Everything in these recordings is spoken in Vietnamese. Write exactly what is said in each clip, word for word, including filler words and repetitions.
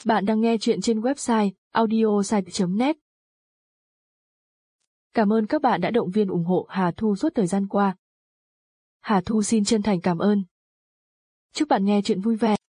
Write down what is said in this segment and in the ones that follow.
Bạn đang nghe chuyện trên website audiosite chấm net. Cảm ơn các bạn đã động viên ủng hộ Hà Thu suốt thời gian qua. Hà Thu xin chân thành cảm ơn. Chúc bạn nghe chuyện vui vẻ.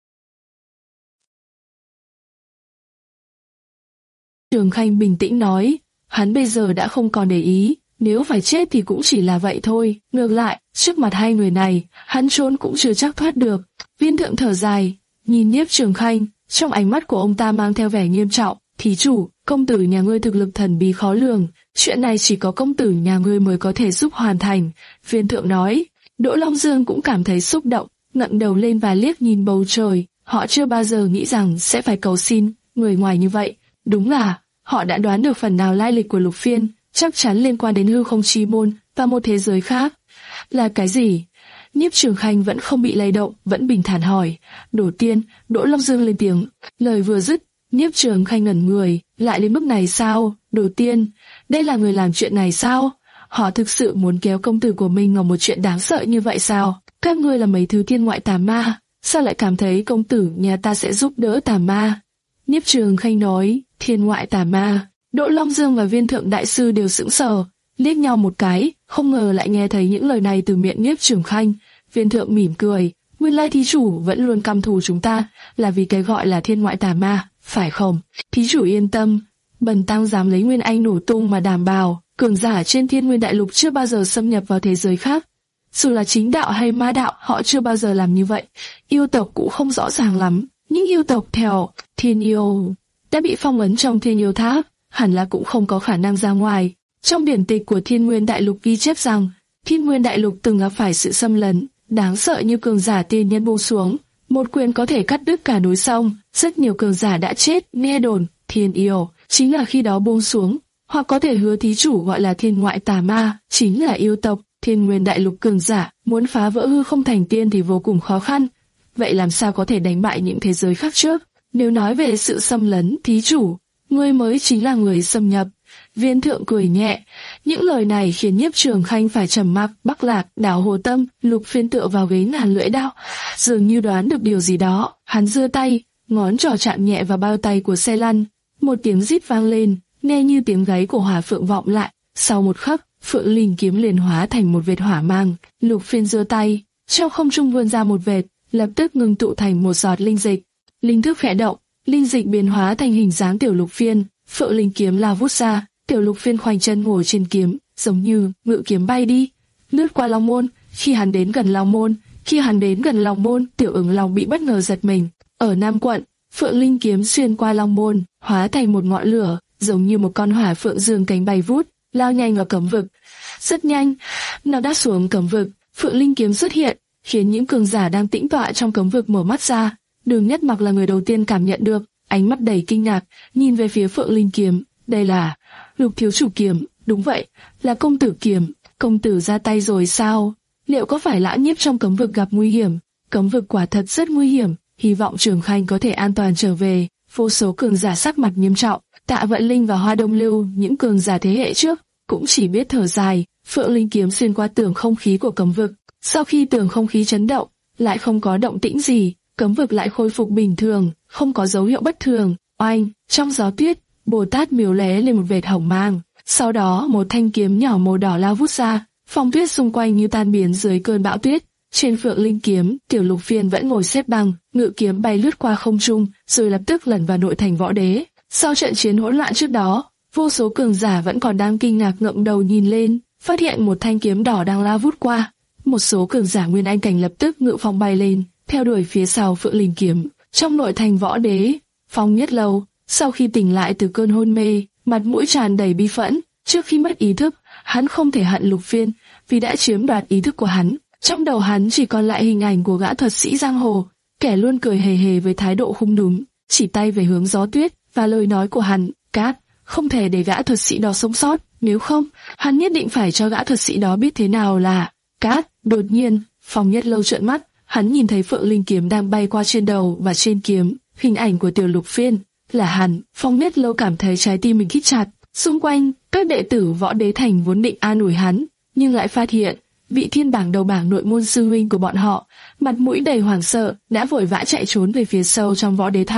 Trường Khanh bình tĩnh nói, hắn bây giờ đã không còn để ý, nếu phải chết thì cũng chỉ là vậy thôi. Ngược lại, trước mặt hai người này, hắn trốn cũng chưa chắc thoát được. Viên thượng thở dài, nhìn Nhiếp Trường Khanh, trong ánh mắt của ông ta mang theo vẻ nghiêm trọng. Thí chủ, công tử nhà ngươi thực lực thần bí khó lường, chuyện này chỉ có công tử nhà ngươi mới có thể giúp hoàn thành. Viên thượng nói. Đỗ Long Dương cũng cảm thấy xúc động, ngẩng đầu lên và liếc nhìn bầu trời. Họ chưa bao giờ nghĩ rằng sẽ phải cầu xin người ngoài như vậy. Đúng là họ đã đoán được phần nào lai lịch của Lục Phiên, chắc chắn liên quan đến hư không chi môn và một thế giới khác. Là cái gì? Nhiếp Trường Khanh vẫn không bị lay động, vẫn bình thản hỏi. Đổ tiên, Đỗ Long Dương lên tiếng. Lời vừa dứt, Nhiếp Trường Khanh ngẩn người. Lại đến mức này sao? Đổ tiên, đây là người làm chuyện này sao? Họ thực sự muốn kéo công tử của mình vào một chuyện đáng sợ như vậy sao? Các ngươi là mấy thứ thiên ngoại tà ma, sao lại cảm thấy công tử nhà ta sẽ giúp đỡ tà ma? Nhiếp Trường Khanh nói, thiên ngoại tà ma. Đỗ Long Dương và Viên thượng đại sư đều sững sờ, liếc nhau một cái, không ngờ lại nghe thấy những lời này từ miệng Nhiếp Trường Khanh. Viên thượng mỉm cười, nguyên lai thí chủ vẫn luôn căm thù chúng ta, là vì cái gọi là thiên ngoại tà ma, phải không? Thí chủ yên tâm, bần tăng dám lấy Nguyên Anh nổ tung mà đảm bảo, cường giả trên Thiên Nguyên Đại Lục chưa bao giờ xâm nhập vào thế giới khác. Dù là chính đạo hay ma đạo, họ chưa bao giờ làm như vậy. Yêu tộc cũng không rõ ràng lắm, những yêu tộc theo Thiên Yêu đã bị phong ấn trong Thiên Yêu Tháp, hẳn là cũng không có khả năng ra ngoài. Trong điển tịch của Thiên Nguyên Đại Lục ghi chép rằng, Thiên Nguyên Đại Lục từng gặp phải sự xâm lấn đáng sợ như cường giả tiên nhân buông xuống, một quyền có thể cắt đứt cả núi sông, rất nhiều cường giả đã chết. Nghe đồn Thiên Yêu chính là khi đó buông xuống, hoặc có thể hứa thí chủ gọi là thiên ngoại tà ma, chính là yêu tộc. Thiên Nguyên Đại Lục cường giả muốn phá vỡ hư không thành tiên thì vô cùng khó khăn. Vậy làm sao có thể đánh bại những thế giới khác trước? Nếu nói về sự xâm lấn, thí chủ, ngươi mới chính là người xâm nhập. Viên thượng cười nhẹ, những lời này khiến Nhiếp Trường Khanh phải trầm mặc. Bắc Lạc, đảo Hồ Tâm, Lục Phiên tựa vào ghế ngàn lưỡi đao, dường như đoán được điều gì đó. Hắn giơ tay, ngón trỏ chạm nhẹ vào bao tay của xe lăn, một tiếng rít vang lên, nghe như tiếng gáy của hỏa phượng vọng lại. Sau một khắc, Phượng Linh kiếm liền hóa thành một vệt hỏa mang. Lục Phiên giơ tay, trong không trung vươn ra một vệt, lập tức ngưng tụ thành một giọt linh dịch. Linh thức khẽ động, linh dịch biến hóa thành hình dáng tiểu Lục Phiên. Phượng Linh kiếm lao vút ra, tiểu Lục Phiên khoanh chân ngồi trên kiếm, giống như ngự kiếm bay đi, lướt qua Long Môn. Khi hắn đến gần Long Môn, khi hắn đến gần Long Môn, Tiểu Ứng Long bị bất ngờ giật mình. Ở Nam Quận, Phượng Linh kiếm xuyên qua Long Môn, hóa thành một ngọn lửa, giống như một con hỏa phượng dương cánh bay vút, lao nhanh vào cấm vực. Rất nhanh, nó đã xuống cấm vực. Phượng Linh kiếm xuất hiện, khiến những cường giả đang tĩnh tọa trong cấm vực mở mắt ra. Đường Nhất Mặc là người đầu tiên cảm nhận được, ánh mắt đầy kinh ngạc, nhìn về phía Phượng Linh kiếm. Đây là Lục thiếu chủ kiếm. Đúng vậy, là công tử kiếm. Công tử ra tay rồi sao? Liệu có phải Lã Nhiếp trong cấm vực gặp nguy hiểm? Cấm vực quả thật rất nguy hiểm, hy vọng Trường Khanh có thể an toàn trở về. Vô số cường giả sắc mặt nghiêm trọng, Tạ Vận Linh và Hoa Đông Lưu, những cường giả thế hệ trước, cũng chỉ biết thở dài. Phượng Linh kiếm xuyên qua tường không khí của cấm vực. Sau khi tường không khí chấn động, lại không có động tĩnh gì, cấm vực lại khôi phục bình thường, không có dấu hiệu bất thường. Oanh, trong gió tuyết, Bồ Tát miếu lóe lên một vệt hồng mang. Sau đó một thanh kiếm nhỏ màu đỏ lao vút ra, phong tuyết xung quanh như tan biến dưới cơn bão tuyết. Trên Phượng Linh kiếm, tiểu Lục Phiên vẫn ngồi xếp bằng, ngự kiếm bay lướt qua không trung, rồi lập tức lẩn vào nội thành Võ Đế. Sau trận chiến hỗn loạn trước đó, vô số cường giả vẫn còn đang kinh ngạc ngẩng đầu nhìn lên, phát hiện một thanh kiếm đỏ đang lao vút qua. Một số cường giả Nguyên Anh cảnh lập tức ngự phong bay lên, theo đuổi phía sau Phượng Linh kiếm. Trong nội thành Võ Đế, Phong Nhất Lâu, sau khi tỉnh lại từ cơn hôn mê, mặt mũi tràn đầy bi phẫn. Trước khi mất ý thức, hắn không thể hận Lục Phiên vì đã chiếm đoạt ý thức của hắn. Trong đầu hắn chỉ còn lại hình ảnh của gã thuật sĩ giang hồ, kẻ luôn cười hề hề với thái độ không đúng, chỉ tay về hướng gió tuyết, và lời nói của hắn, Cát, không thể để gã thuật sĩ đó sống sót, nếu không, hắn nhất định phải cho gã thuật sĩ đó biết thế nào là Cát. Đột nhiên, Phong Nhất Lâu trợn mắt, hắn nhìn thấy Phượng Linh kiếm đang bay qua trên đầu, và trên kiếm, hình ảnh của tiểu Lục Phiên, là hắn. Phong Nhất Lâu cảm thấy trái tim mình thít chặt. Xung quanh, các đệ tử Võ Đế thành vốn định an ủi hắn, nhưng lại phát hiện vị thiên bảng đầu bảng nội môn sư huynh của bọn họ, mặt mũi đầy hoảng sợ, đã vội vã chạy trốn về phía sâu trong Võ Đế thành.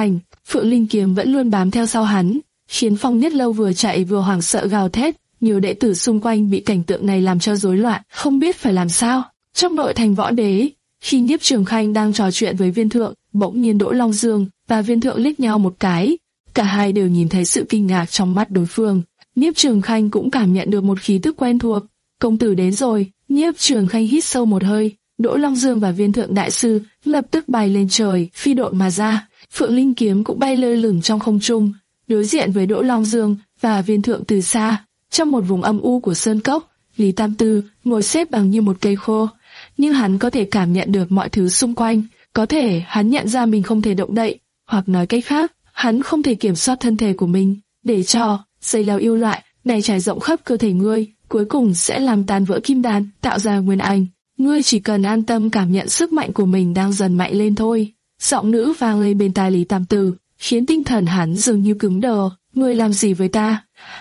Phượng Linh Kiếm vẫn luôn bám theo sau hắn, khiến Phong Nhất Lâu vừa chạy vừa hoảng sợ gào thét. Nhiều đệ tử xung quanh bị cảnh tượng này làm cho rối loạn, không biết phải làm sao. Trong nội thành Võ Đế, khi Nhiếp Trường Khanh đang trò chuyện với Viên Thượng, bỗng nhiên Đỗ Long Dương và Viên Thượng liếc nhau một cái, cả hai đều nhìn thấy sự kinh ngạc trong mắt đối phương. Nhiếp Trường Khanh cũng cảm nhận được một khí tức quen thuộc. Công tử đến rồi. Nhiếp Trường Khanh hít sâu một hơi. Đỗ Long Dương và Viên Thượng đại sư lập tức bay lên trời, phi độn mà ra. Phượng Linh Kiếm cũng bay lơ lửng trong không trung, đối diện với Đỗ Long Dương và Viên Thượng từ xa. Trong một vùng âm u của sơn cốc, Lý Tam Tư ngồi xếp bằng như một cây khô, nhưng hắn có thể cảm nhận được mọi thứ xung quanh. Có thể hắn nhận ra mình không thể động đậy, hoặc nói cách khác, hắn không thể kiểm soát thân thể của mình, để cho dây leo yêu loại này trải rộng khắp cơ thể ngươi, cuối cùng sẽ làm tan vỡ kim đan, tạo ra nguyên anh. Ngươi chỉ cần an tâm cảm nhận sức mạnh của mình đang dần mạnh lên thôi. Giọng nữ vang lên bên tai Lý Tam Tư, khiến tinh thần hắn dường như cứng đờ. Ngươi làm gì với ta?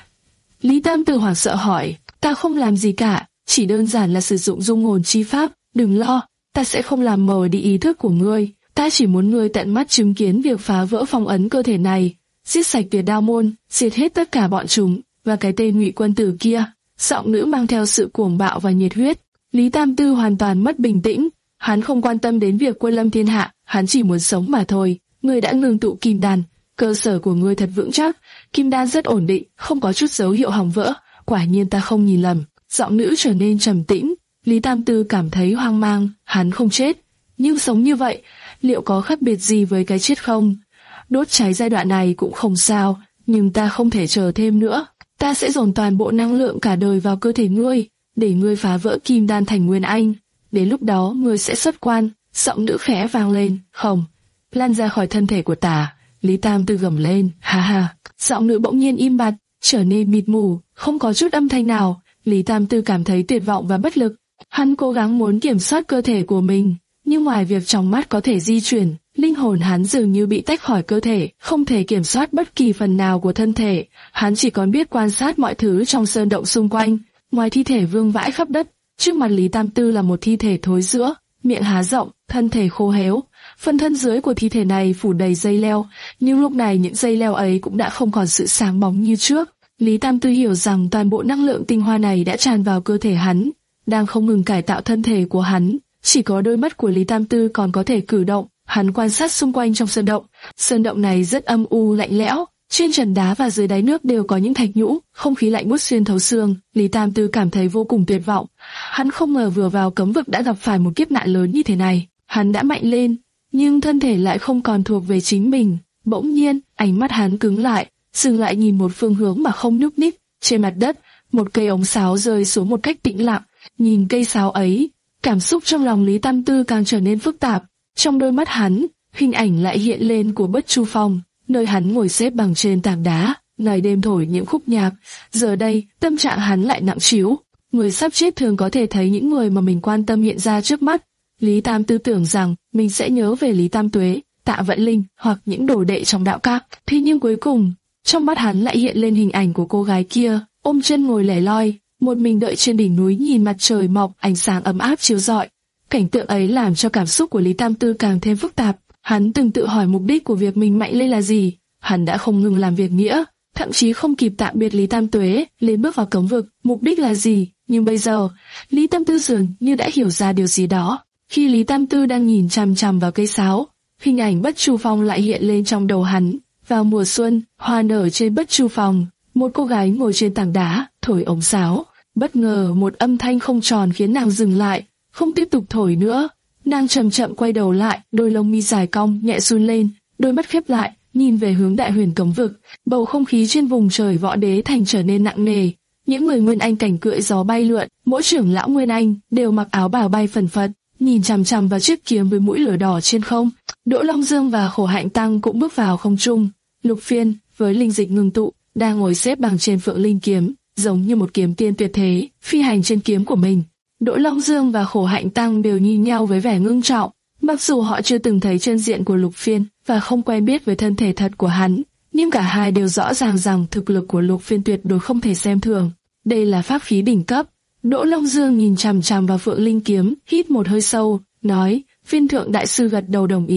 Lý Tam Tư hoảng sợ hỏi. Ta không làm gì cả, chỉ đơn giản là sử dụng dung hồn chi pháp. Đừng lo, ta sẽ không làm mờ đi ý thức của ngươi. Ta chỉ muốn ngươi tận mắt chứng kiến việc phá vỡ phong ấn cơ thể này, giết sạch Tuyệt Đao môn, diệt hết tất cả bọn chúng và cái tên Ngụy Quân Tử kia. Giọng nữ mang theo sự cuồng bạo và nhiệt huyết. Lý Tam Tư hoàn toàn mất bình tĩnh, hắn không quan tâm đến việc quân lâm thiên hạ, hắn chỉ muốn sống mà thôi. Ngươi đã ngưng tụ kim đan, cơ sở của ngươi thật vững chắc, kim đan rất ổn định, không có chút dấu hiệu hỏng vỡ. Quả nhiên ta không nhìn lầm. Giọng nữ trở nên trầm tĩnh. Lý Tam Tư cảm thấy hoang mang, hắn không chết, nhưng sống như vậy, liệu có khác biệt gì với cái chết không? Đốt cháy giai đoạn này cũng không sao, nhưng ta không thể chờ thêm nữa. Ta sẽ dồn toàn bộ năng lượng cả đời vào cơ thể ngươi, để ngươi phá vỡ kim đan thành nguyên anh. Đến lúc đó ngươi sẽ xuất quan. Giọng nữ khẽ vang lên. Không, lan ra khỏi thân thể của ta. Lý Tam Tư gầm lên. Ha ha. Giọng nữ bỗng nhiên im bặt, trở nên mịt mù, không có chút âm thanh nào. Lý Tam Tư cảm thấy tuyệt vọng và bất lực. Hắn cố gắng muốn kiểm soát cơ thể của mình, nhưng ngoài việc trong mắt có thể di chuyển, linh hồn hắn dường như bị tách khỏi cơ thể, không thể kiểm soát bất kỳ phần nào của thân thể. Hắn chỉ còn biết quan sát mọi thứ trong sơn động xung quanh. Ngoài thi thể vương vãi khắp đất, trước mặt Lý Tam Tư là một thi thể thối rữa, miệng há rộng, thân thể khô héo. Phần thân dưới của thi thể này phủ đầy dây leo, nhưng lúc này những dây leo ấy cũng đã không còn sự sáng bóng như trước. Lý Tam Tư hiểu rằng toàn bộ năng lượng tinh hoa này đã tràn vào cơ thể hắn, đang không ngừng cải tạo thân thể của hắn. Chỉ có đôi mắt của Lý Tam Tư còn có thể cử động. Hắn quan sát xung quanh trong sơn động. Sơn động này rất âm u lạnh lẽo, trên trần đá và dưới đáy nước đều có những thạch nhũ, không khí lạnh buốt xuyên thấu xương. Lý Tam Tư cảm thấy vô cùng tuyệt vọng. Hắn không ngờ vừa vào cấm vực đã gặp phải một kiếp nạn lớn như thế này. Hắn đã mạnh lên, nhưng thân thể lại không còn thuộc về chính mình. Bỗng nhiên, ánh mắt hắn cứng lại, dừng lại nhìn một phương hướng mà không nhúc nhích. Trên mặt đất, một cây ống sáo rơi xuống một cách tĩnh lặng. Nhìn cây sáo ấy, cảm xúc trong lòng Lý Tam Tư càng trở nên phức tạp. Trong đôi mắt hắn, hình ảnh lại hiện lên của Bất Chu Phong, nơi hắn ngồi xếp bằng trên tảng đá, ngày đêm thổi những khúc nhạc. Giờ đây, tâm trạng hắn lại nặng trĩu. Người sắp chết thường có thể thấy những người mà mình quan tâm hiện ra trước mắt. Lý Tam Tư tưởng rằng mình sẽ nhớ về Lý Tam Tuế, Tạ Vận Linh hoặc những đồ đệ trong đạo các. Thế nhưng cuối cùng, trong mắt hắn lại hiện lên hình ảnh của cô gái kia, ôm chân ngồi lẻ loi, một mình đợi trên đỉnh núi nhìn mặt trời mọc, ánh sáng ấm áp chiếu rọi. Cảnh tượng ấy làm cho cảm xúc của Lý Tam Tư càng thêm phức tạp. Hắn từng tự hỏi mục đích của việc mình mạnh lên là gì. Hắn đã không ngừng làm việc nghĩa, thậm chí không kịp tạm biệt Lý Tam Tuế, lên bước vào cấm vực. Mục đích là gì? Nhưng bây giờ, Lý Tam Tư dường như đã hiểu ra điều gì đó. Khi Lý Tam Tư đang nhìn chằm chằm vào cây sáo, hình ảnh Bất Chu Phong lại hiện lên trong đầu hắn. Vào mùa xuân, hoa nở trên Bất Chu Phong, một cô gái ngồi trên tảng đá, thổi ống sáo. Bất ngờ một âm thanh không tròn khiến nàng dừng lại, không tiếp tục thổi nữa. Nàng chậm chậm quay đầu lại, đôi lông mi dài cong nhẹ run lên, đôi mắt khép lại, nhìn về hướng Đại Huyền cấm vực. Bầu không khí trên vùng trời Võ Đế thành trở nên nặng nề. Những người Nguyên Anh cảnh cưỡi gió bay lượn, mỗi trưởng lão Nguyên Anh đều mặc áo bào bay phần phật, nhìn chằm chằm vào chiếc kiếm với mũi lửa đỏ trên không. Đỗ Long Dương và Khổ Hạnh Tăng cũng bước vào không trung. Lục Phiên với linh dịch ngưng tụ đang ngồi xếp bằng trên Phượng Linh kiếm, giống như một kiếm tiên tuyệt thế, phi hành trên kiếm của mình. Đỗ Long Dương và Khổ Hạnh Tăng đều nhìn nhau với vẻ ngưng trọng, mặc dù họ chưa từng thấy chân diện của Lục Phiên và không quen biết với thân thể thật của hắn, nhưng cả hai đều rõ ràng rằng thực lực của Lục Phiên tuyệt đối không thể xem thường. Đây là pháp khí đỉnh cấp. Đỗ Long Dương nhìn chằm chằm vào Phượng Linh kiếm, hít một hơi sâu, nói: Viên Thượng đại sư gật đầu đồng ý.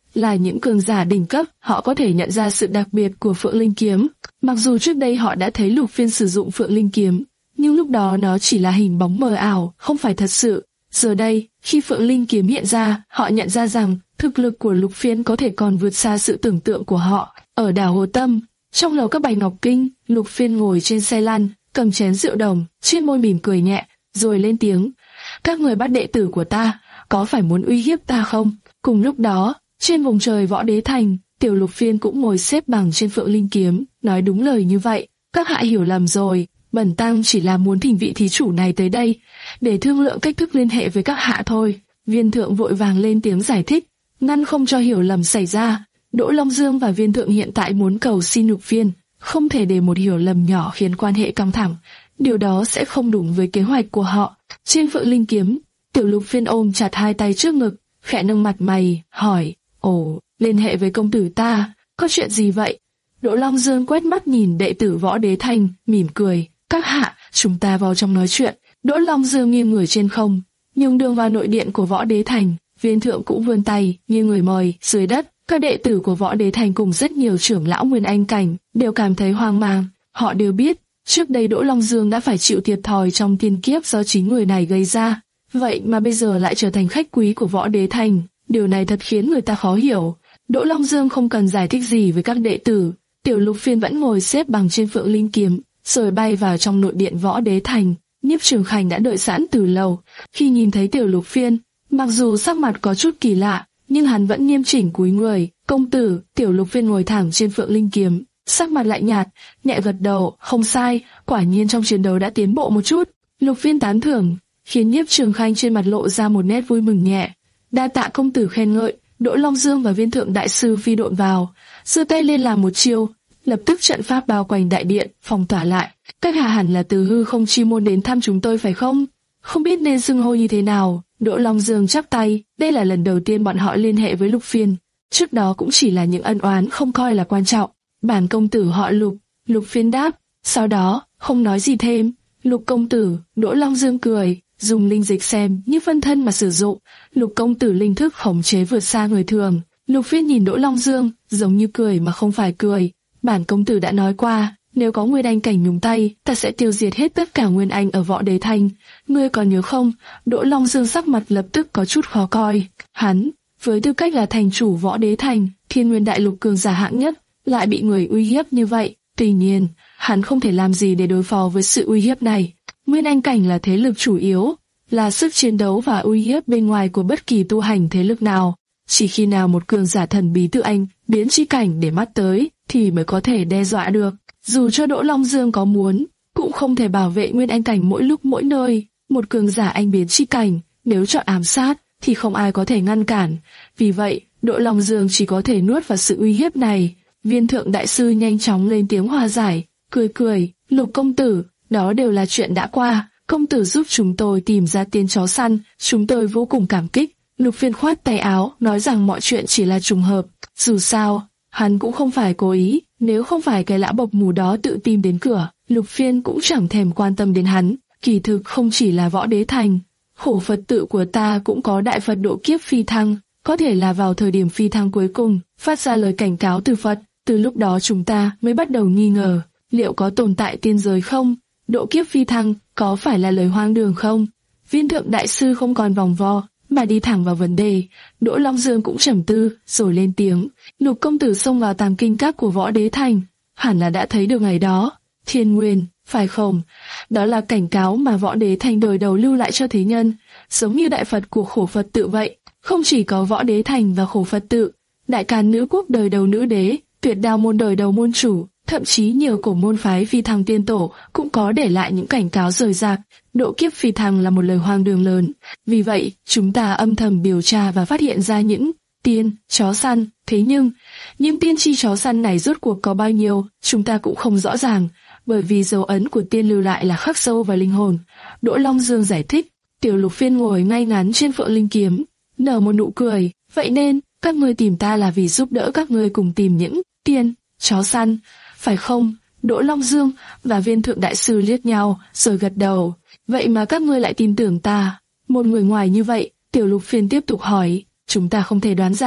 là những cường giả đỉnh cấp, họ có thể nhận ra sự đặc biệt của Phượng Linh kiếm. Mặc dù trước đây họ đã thấy Lục Phiên sử dụng Phượng Linh kiếm, nhưng lúc đó nó chỉ là hình bóng mờ ảo, không phải thật sự. Giờ đây, khi Phượng Linh kiếm hiện ra, họ nhận ra rằng thực lực của Lục Phiên có thể còn vượt xa sự tưởng tượng của họ. Ở đảo Hồ Tâm, trong lầu các Bạch Ngọc Kinh, Lục Phiên ngồi trên xe lăn, cầm chén rượu đồng, trên môi mỉm cười nhẹ, rồi lên tiếng: "Các người bắt đệ tử của ta, có phải muốn uy hiếp ta không?" Cùng lúc đó, trên vùng trời Võ Đế Thành, Tiểu Lục Phiên cũng ngồi xếp bằng trên Phượng Linh kiếm, nói đúng lời như vậy. "Các hạ hiểu lầm rồi, bần tăng chỉ là muốn thỉnh vị thí chủ này tới đây, để thương lượng cách thức liên hệ với các hạ thôi." Viên Thượng vội vàng lên tiếng giải thích, ngăn không cho hiểu lầm xảy ra. Đỗ Long Dương và Viên Thượng hiện tại muốn cầu xin Lục Phiên, không thể để một hiểu lầm nhỏ khiến quan hệ căng thẳng, điều đó sẽ không đúng với kế hoạch của họ. Trên Phượng Linh kiếm, Tiểu Lục Phiên ôm chặt hai tay trước ngực, khẽ nâng mặt mày, hỏi: "Ồ, liên hệ với công tử ta, có chuyện gì vậy?" Đỗ Long Dương quét mắt nhìn đệ tử Võ Đế Thành, mỉm cười: "Các hạ, chúng ta vào trong nói chuyện." Đỗ Long Dương nghiêng người trên không, nhường đường vào nội điện của Võ Đế Thành. Viên Thượng cũng vươn tay, nghiêng người mời. Dưới đất, các đệ tử của Võ Đế Thành cùng rất nhiều trưởng lão Nguyên Anh cảnh đều cảm thấy hoang mang. Họ đều biết, trước đây Đỗ Long Dương đã phải chịu thiệt thòi trong thiên kiếp do chính người này gây ra, vậy mà bây giờ lại trở thành khách quý của Võ Đế Thành, điều này thật khiến người ta khó hiểu. Đỗ Long Dương không cần giải thích gì với các đệ tử, Tiểu Lục Phiên vẫn ngồi xếp bằng trên Phượng Linh kiếm, rồi bay vào trong nội điện Võ Đế Thành. Nhiếp Trường Khanh đã đợi sẵn từ lâu, khi nhìn thấy Tiểu Lục Phiên, mặc dù sắc mặt có chút kỳ lạ, nhưng hắn vẫn nghiêm chỉnh cúi người. "Công tử." Tiểu Lục Phiên ngồi thẳng trên Phượng Linh kiếm, sắc mặt lạnh nhạt, nhẹ gật đầu, "Không sai, quả nhiên trong chiến đấu đã tiến bộ một chút." Lục Phiên tán thưởng, khiến Nhiếp Trường Khanh trên mặt lộ ra một nét vui mừng nhẹ. "Đa tạ công tử khen ngợi." Đỗ Long Dương và Viên Thượng đại sư phi độn vào, giơ tay lên làm một chiêu, lập tức trận pháp bao quanh đại điện, phong tỏa lại. "Các hạ hẳn là từ hư không chi môn đến thăm chúng tôi phải không? Không biết nên xưng hô như thế nào?" Đỗ Long Dương chắp tay, đây là lần đầu tiên bọn họ liên hệ với Lục Phiên, trước đó cũng chỉ là những ân oán không coi là quan trọng. "Bản công tử họ Lục." Lục Phiên đáp, sau đó không nói gì thêm. "Lục công tử." Đỗ Long Dương cười, dùng linh dịch xem như phân thân mà sử dụng. "Lục công tử linh thức khống chế vượt xa người thường." Lục Phiên nhìn Đỗ Long Dương, giống như cười mà không phải cười. "Bản công tử đã nói qua, nếu có Nguyên Anh cảnh nhúng tay, ta sẽ tiêu diệt hết tất cả Nguyên Anh ở Võ Đế Thành. Ngươi còn nhớ không?" Đỗ Long Dương sắc mặt lập tức có chút khó coi. Hắn, với tư cách là thành chủ Võ Đế Thành, Thiên Nguyên Đại Lục cường giả hạng nhất, lại bị người uy hiếp như vậy. Tuy nhiên, hắn không thể làm gì để đối phó với sự uy hiếp này. Nguyên Anh cảnh là thế lực chủ yếu, là sức chiến đấu và uy hiếp bên ngoài của bất kỳ tu hành thế lực nào. Chỉ khi nào một cường giả thần bí tự anh biến chi cảnh để mắt tới, thì mới có thể đe dọa được. Dù cho Đỗ Long Dương có muốn, cũng không thể bảo vệ Nguyên Anh cảnh mỗi lúc mỗi nơi. Một cường giả anh biến chi cảnh, nếu chọn ám sát, thì không ai có thể ngăn cản. Vì vậy, Đỗ Long Dương chỉ có thể nuốt vào sự uy hiếp này. Viên Thượng đại sư nhanh chóng lên tiếng hòa giải, cười cười, "Lục công tử, đó đều là chuyện đã qua. Công tử giúp chúng tôi tìm ra tên chó săn, chúng tôi vô cùng cảm kích." Lục Phiên khoát tay áo, nói rằng mọi chuyện chỉ là trùng hợp. Dù sao, hắn cũng không phải cố ý, nếu không phải cái lã bộc mù đó tự tìm đến cửa, Lục Phiên cũng chẳng thèm quan tâm đến hắn. Kỳ thực không chỉ là Võ Đế Thành, khổ Phật tự của ta cũng có đại Phật độ kiếp phi thăng, có thể là vào thời điểm phi thăng cuối cùng, phát ra lời cảnh cáo từ Phật, từ lúc đó chúng ta mới bắt đầu nghi ngờ, liệu có tồn tại tiên giới không? Độ kiếp phi thăng, có phải là lời hoang đường không? Viên Thượng đại sư không còn vòng vo, mà đi thẳng vào vấn đề. Đỗ Long Dương cũng trầm tư, rồi lên tiếng, "Lục công tử xông vào Tam Kinh Các của Võ Đế Thành, hẳn là đã thấy được ngày đó. Thiên Nguyên, phải không? Đó là cảnh cáo mà Võ Đế Thành đời đầu lưu lại cho thế nhân, giống như đại Phật của khổ Phật tự vậy. Không chỉ có Võ Đế Thành và khổ Phật tự, Đại Càn Nữ Quốc đời đầu nữ đế, Tuyệt Đao môn đời đầu môn chủ, thậm chí nhiều cổ môn phái phi thăng tiên tổ cũng có để lại những cảnh cáo rời rạc. Độ kiếp phi thăng là một lời hoang đường lớn. Vì vậy, chúng ta âm thầm điều tra và phát hiện ra những tiên, chó săn. Thế nhưng, những tiên tri chó săn này rốt cuộc có bao nhiêu, chúng ta cũng không rõ ràng, bởi vì dấu ấn của tiên lưu lại là khắc sâu vào linh hồn." Đỗ Long Dương giải thích. Tiểu Lục Phiên ngồi ngay ngắn trên Phượng Linh kiếm, nở một nụ cười. "Vậy nên, các ngươi tìm ta là vì giúp đỡ các ngươi cùng tìm những tiên, chó săn, phải không?" Đỗ Long Dương và Viên Thượng đại sư liếc nhau, rồi gật đầu. "Vậy mà các ngươi lại tin tưởng ta?" Một người ngoài như vậy, Tiểu Lục Phiên tiếp tục hỏi. "Chúng ta không thể đoán ra,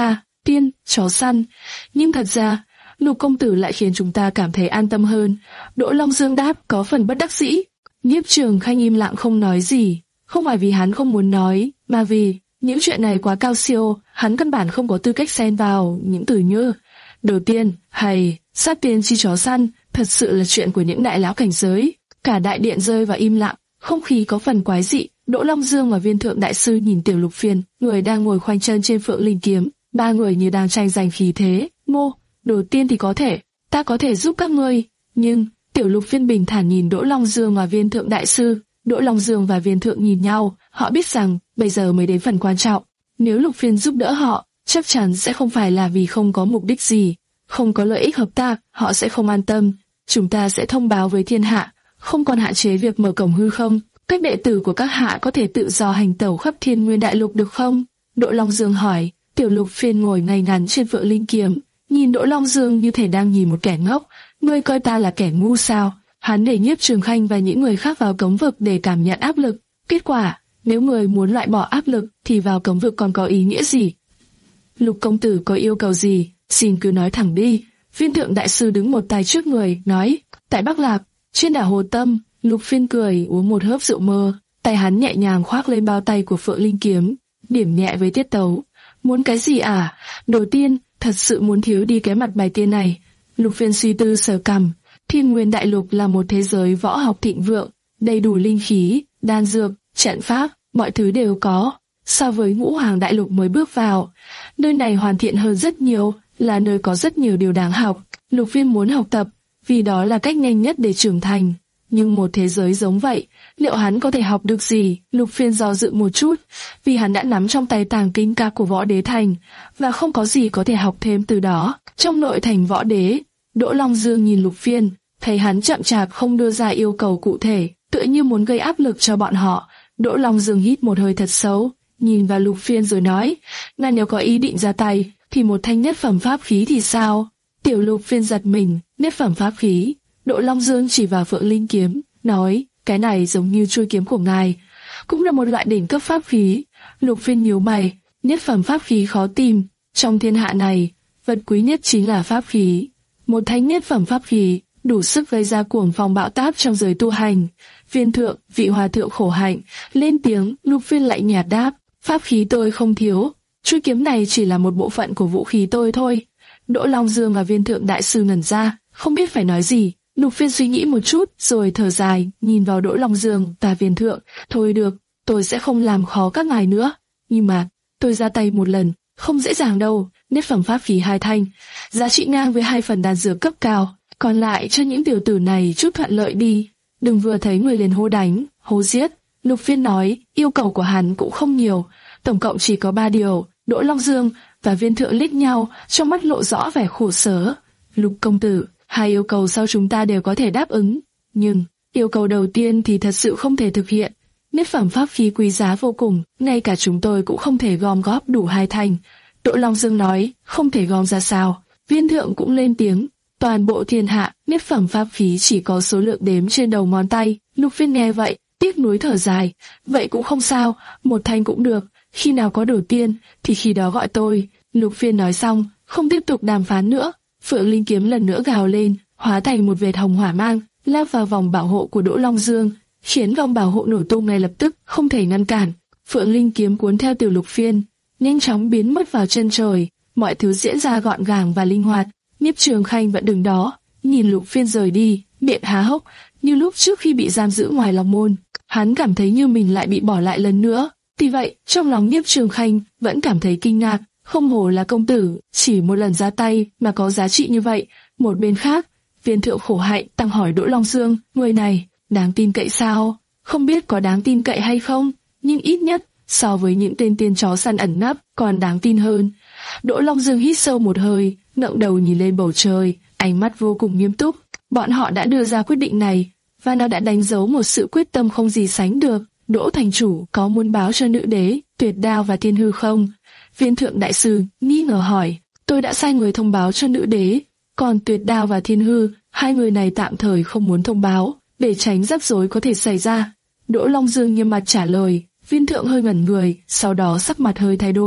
tiên, chó săn. Nhưng thật ra, Lục công tử lại khiến chúng ta cảm thấy an tâm hơn. Đỗ Long Dương đáp có phần bất đắc dĩ. Nhiếp Trường Khanh im lặng không nói gì, không phải vì hắn không muốn nói, mà vì những chuyện này quá cao siêu, hắn căn bản không có tư cách xen vào. Những từ như đầu tiên hay sát tiên chi chó săn thật sự là chuyện của những đại lão cảnh giới. Cả đại điện rơi vào im lặng, không khí có phần quái dị. Đỗ Long Dương và Viên Thượng đại sư nhìn Tiểu Lục Phiên, người đang ngồi khoanh chân trên Phượng Linh kiếm, ba người như đang tranh giành khí thế. Mô, đầu tiên thì có thể, ta có thể giúp các ngươi, nhưng Tiểu Lục Phiên bình thản nhìn Đỗ Long Dương và Viên Thượng đại sư. Đỗ Long Dương và Viên Thượng nhìn nhau, họ biết rằng bây giờ mới đến phần quan trọng. Nếu Lục Phiên giúp đỡ họ, chắc chắn sẽ không phải là vì không có mục đích gì, không có lợi ích hợp tác, họ sẽ không an tâm. Chúng ta sẽ thông báo với thiên hạ, không còn hạn chế việc mở cổng hư không. Các đệ tử của các hạ có thể tự do hành tẩu khắp Thiên Nguyên Đại Lục được không? Đỗ Long Dương hỏi. Tiểu Lục Phiên ngồi ngay ngắn trên Phượng Linh kiếm, nhìn Đỗ Long Dương như thể đang nhìn một kẻ ngốc. Ngươi coi ta là kẻ ngu sao? Hắn để Nhiếp Trường Khanh và những người khác vào cấm vực để cảm nhận áp lực. Kết quả, nếu người muốn loại bỏ áp lực thì vào cấm vực còn có ý nghĩa gì? Lục công tử có yêu cầu gì? Xin cứ nói thẳng đi. Viên Thượng đại sư đứng một tay trước người, nói. Tại Bắc Lạc, trên đảo Hồ Tâm, Lục Phiên cười uống một hớp rượu mơ, tay hắn nhẹ nhàng khoác lên bao tay của Phượng Linh kiếm, điểm nhẹ với tiết tấu. Muốn cái gì à? Đầu tiên, thật sự muốn thiếu đi cái mặt bài tiên này. Lục Phiên suy tư sờ cằm. Thiên Nguyên Đại Lục là một thế giới võ học thịnh vượng, đầy đủ linh khí, đan dược, trận pháp, mọi thứ đều có. So với Ngũ Hoàng Đại Lục mới bước vào, nơi này hoàn thiện hơn rất nhiều, là nơi có rất nhiều điều đáng học. Lục Phiên muốn học tập, vì đó là cách nhanh nhất để trưởng thành. Nhưng một thế giới giống vậy, liệu hắn có thể học được gì? Lục Phiên do dự một chút, vì hắn đã nắm trong tay tàng kinh ca của Võ Đế Thành, và không có gì có thể học thêm từ đó. Trong nội thành Võ Đế, Đỗ Long Dương nhìn Lục Phiên, thấy hắn chậm chạp không đưa ra yêu cầu cụ thể, tựa như muốn gây áp lực cho bọn họ. Đỗ Long Dương hít một hơi thật sâu, nhìn vào Lục Phiên rồi nói, "Ngài nếu có ý định ra tay, thì một thanh nhất phẩm pháp khí thì sao?" Tiểu Lục Phiên giật mình, nhất phẩm pháp khí. Đỗ Long Dương chỉ vào Phượng Linh kiếm, nói, "Cái này giống như chuôi kiếm của ngài, cũng là một loại đỉnh cấp pháp khí." Lục Phiên nhíu mày, nhất phẩm pháp khí khó tìm, trong thiên hạ này, vật quý nhất chính là pháp khí. Một thanh nhất phẩm pháp khí, đủ sức gây ra cuồng phong bão táp trong giới tu hành. Viên Thượng, vị hòa thượng khổ hạnh, lên tiếng. Lục Phiên lại nhạt đáp, "Pháp khí tôi không thiếu, chuôi kiếm này chỉ là một bộ phận của vũ khí tôi thôi." Đỗ Long Dương và Viên Thượng đại sư ngẩn ra, không biết phải nói gì. Lục Phiên suy nghĩ một chút, rồi thở dài, nhìn vào Đỗ Long Dương và Viên Thượng. "Thôi được, tôi sẽ không làm khó các ngài nữa. Nhưng mà, tôi ra tay một lần, không dễ dàng đâu. Nhất phẩm pháp khí hai thanh, giá trị ngang với hai phần đan dược cấp cao. Còn lại cho những tiểu tử này chút thuận lợi đi. Đừng vừa thấy người liền hô đánh, hô giết." Lục Phiên nói, yêu cầu của hắn cũng không nhiều, tổng cộng chỉ có ba điều. Đỗ Long Dương và Viên Thượng liếc nhau, trong mắt lộ rõ vẻ khổ sở. "Lục công tử, hai yêu cầu sau chúng ta đều có thể đáp ứng, nhưng yêu cầu đầu tiên thì thật sự không thể thực hiện. Nhất phẩm pháp khí quý giá vô cùng, ngay cả chúng tôi cũng không thể gom góp đủ hai thanh." Đỗ Long Dương nói, "Không thể gom ra sao?" Viên Thượng cũng lên tiếng, "Toàn bộ thiên hạ, nhất phẩm pháp khí chỉ có số lượng đếm trên đầu ngón tay." Lục Phiên nghe vậy, tiếc nuối thở dài, "Vậy cũng không sao, một thanh cũng được, khi nào có đầu tiên, thì khi đó gọi tôi." Lục Phiên nói xong, không tiếp tục đàm phán nữa. Phượng Linh kiếm lần nữa gào lên, hóa thành một vệt hồng hỏa mang, lao vào vòng bảo hộ của Đỗ Long Dương, khiến vòng bảo hộ nổ tung ngay lập tức, không thể ngăn cản. Phượng Linh kiếm cuốn theo Tiểu Lục Phiên, nhanh chóng biến mất vào chân trời. Mọi thứ diễn ra gọn gàng và linh hoạt. Nhiếp Trường Khanh vẫn đứng đó, nhìn Lục Phiên rời đi, miệng há hốc, như lúc trước khi bị giam giữ ngoài Long Môn. Hắn cảm thấy như mình lại bị bỏ lại lần nữa. Tuy vậy, trong lòng Nhiếp Trường Khanh vẫn cảm thấy kinh ngạc, không hổ là công tử, chỉ một lần ra tay mà có giá trị như vậy. Một bên khác, Viên Thượng khổ hạnh tăng hỏi Đỗ Long Dương, người này đáng tin cậy sao? Không biết có đáng tin cậy hay không, nhưng ít nhất so với những tên tiên chó săn ẩn nấp còn đáng tin hơn. Đỗ Long Dương hít sâu một hơi, ngẩng đầu nhìn lên bầu trời, ánh mắt vô cùng nghiêm túc. Bọn họ đã đưa ra quyết định này, và nó đã đánh dấu một sự quyết tâm không gì sánh được. Đỗ thành chủ có muốn báo cho nữ đế, Tuyệt Đao và Thiên Hư không? Viên Thượng đại sư nghi ngờ hỏi. Tôi đã sai người thông báo cho nữ đế, còn Tuyệt Đao và Thiên Hư, hai người này tạm thời không muốn thông báo, để tránh rắc rối có thể xảy ra. Đỗ Long Dương nghiêm mặt trả lời. Viên Thượng hơi ngẩn người, sau đó sắc mặt hơi thay đổi.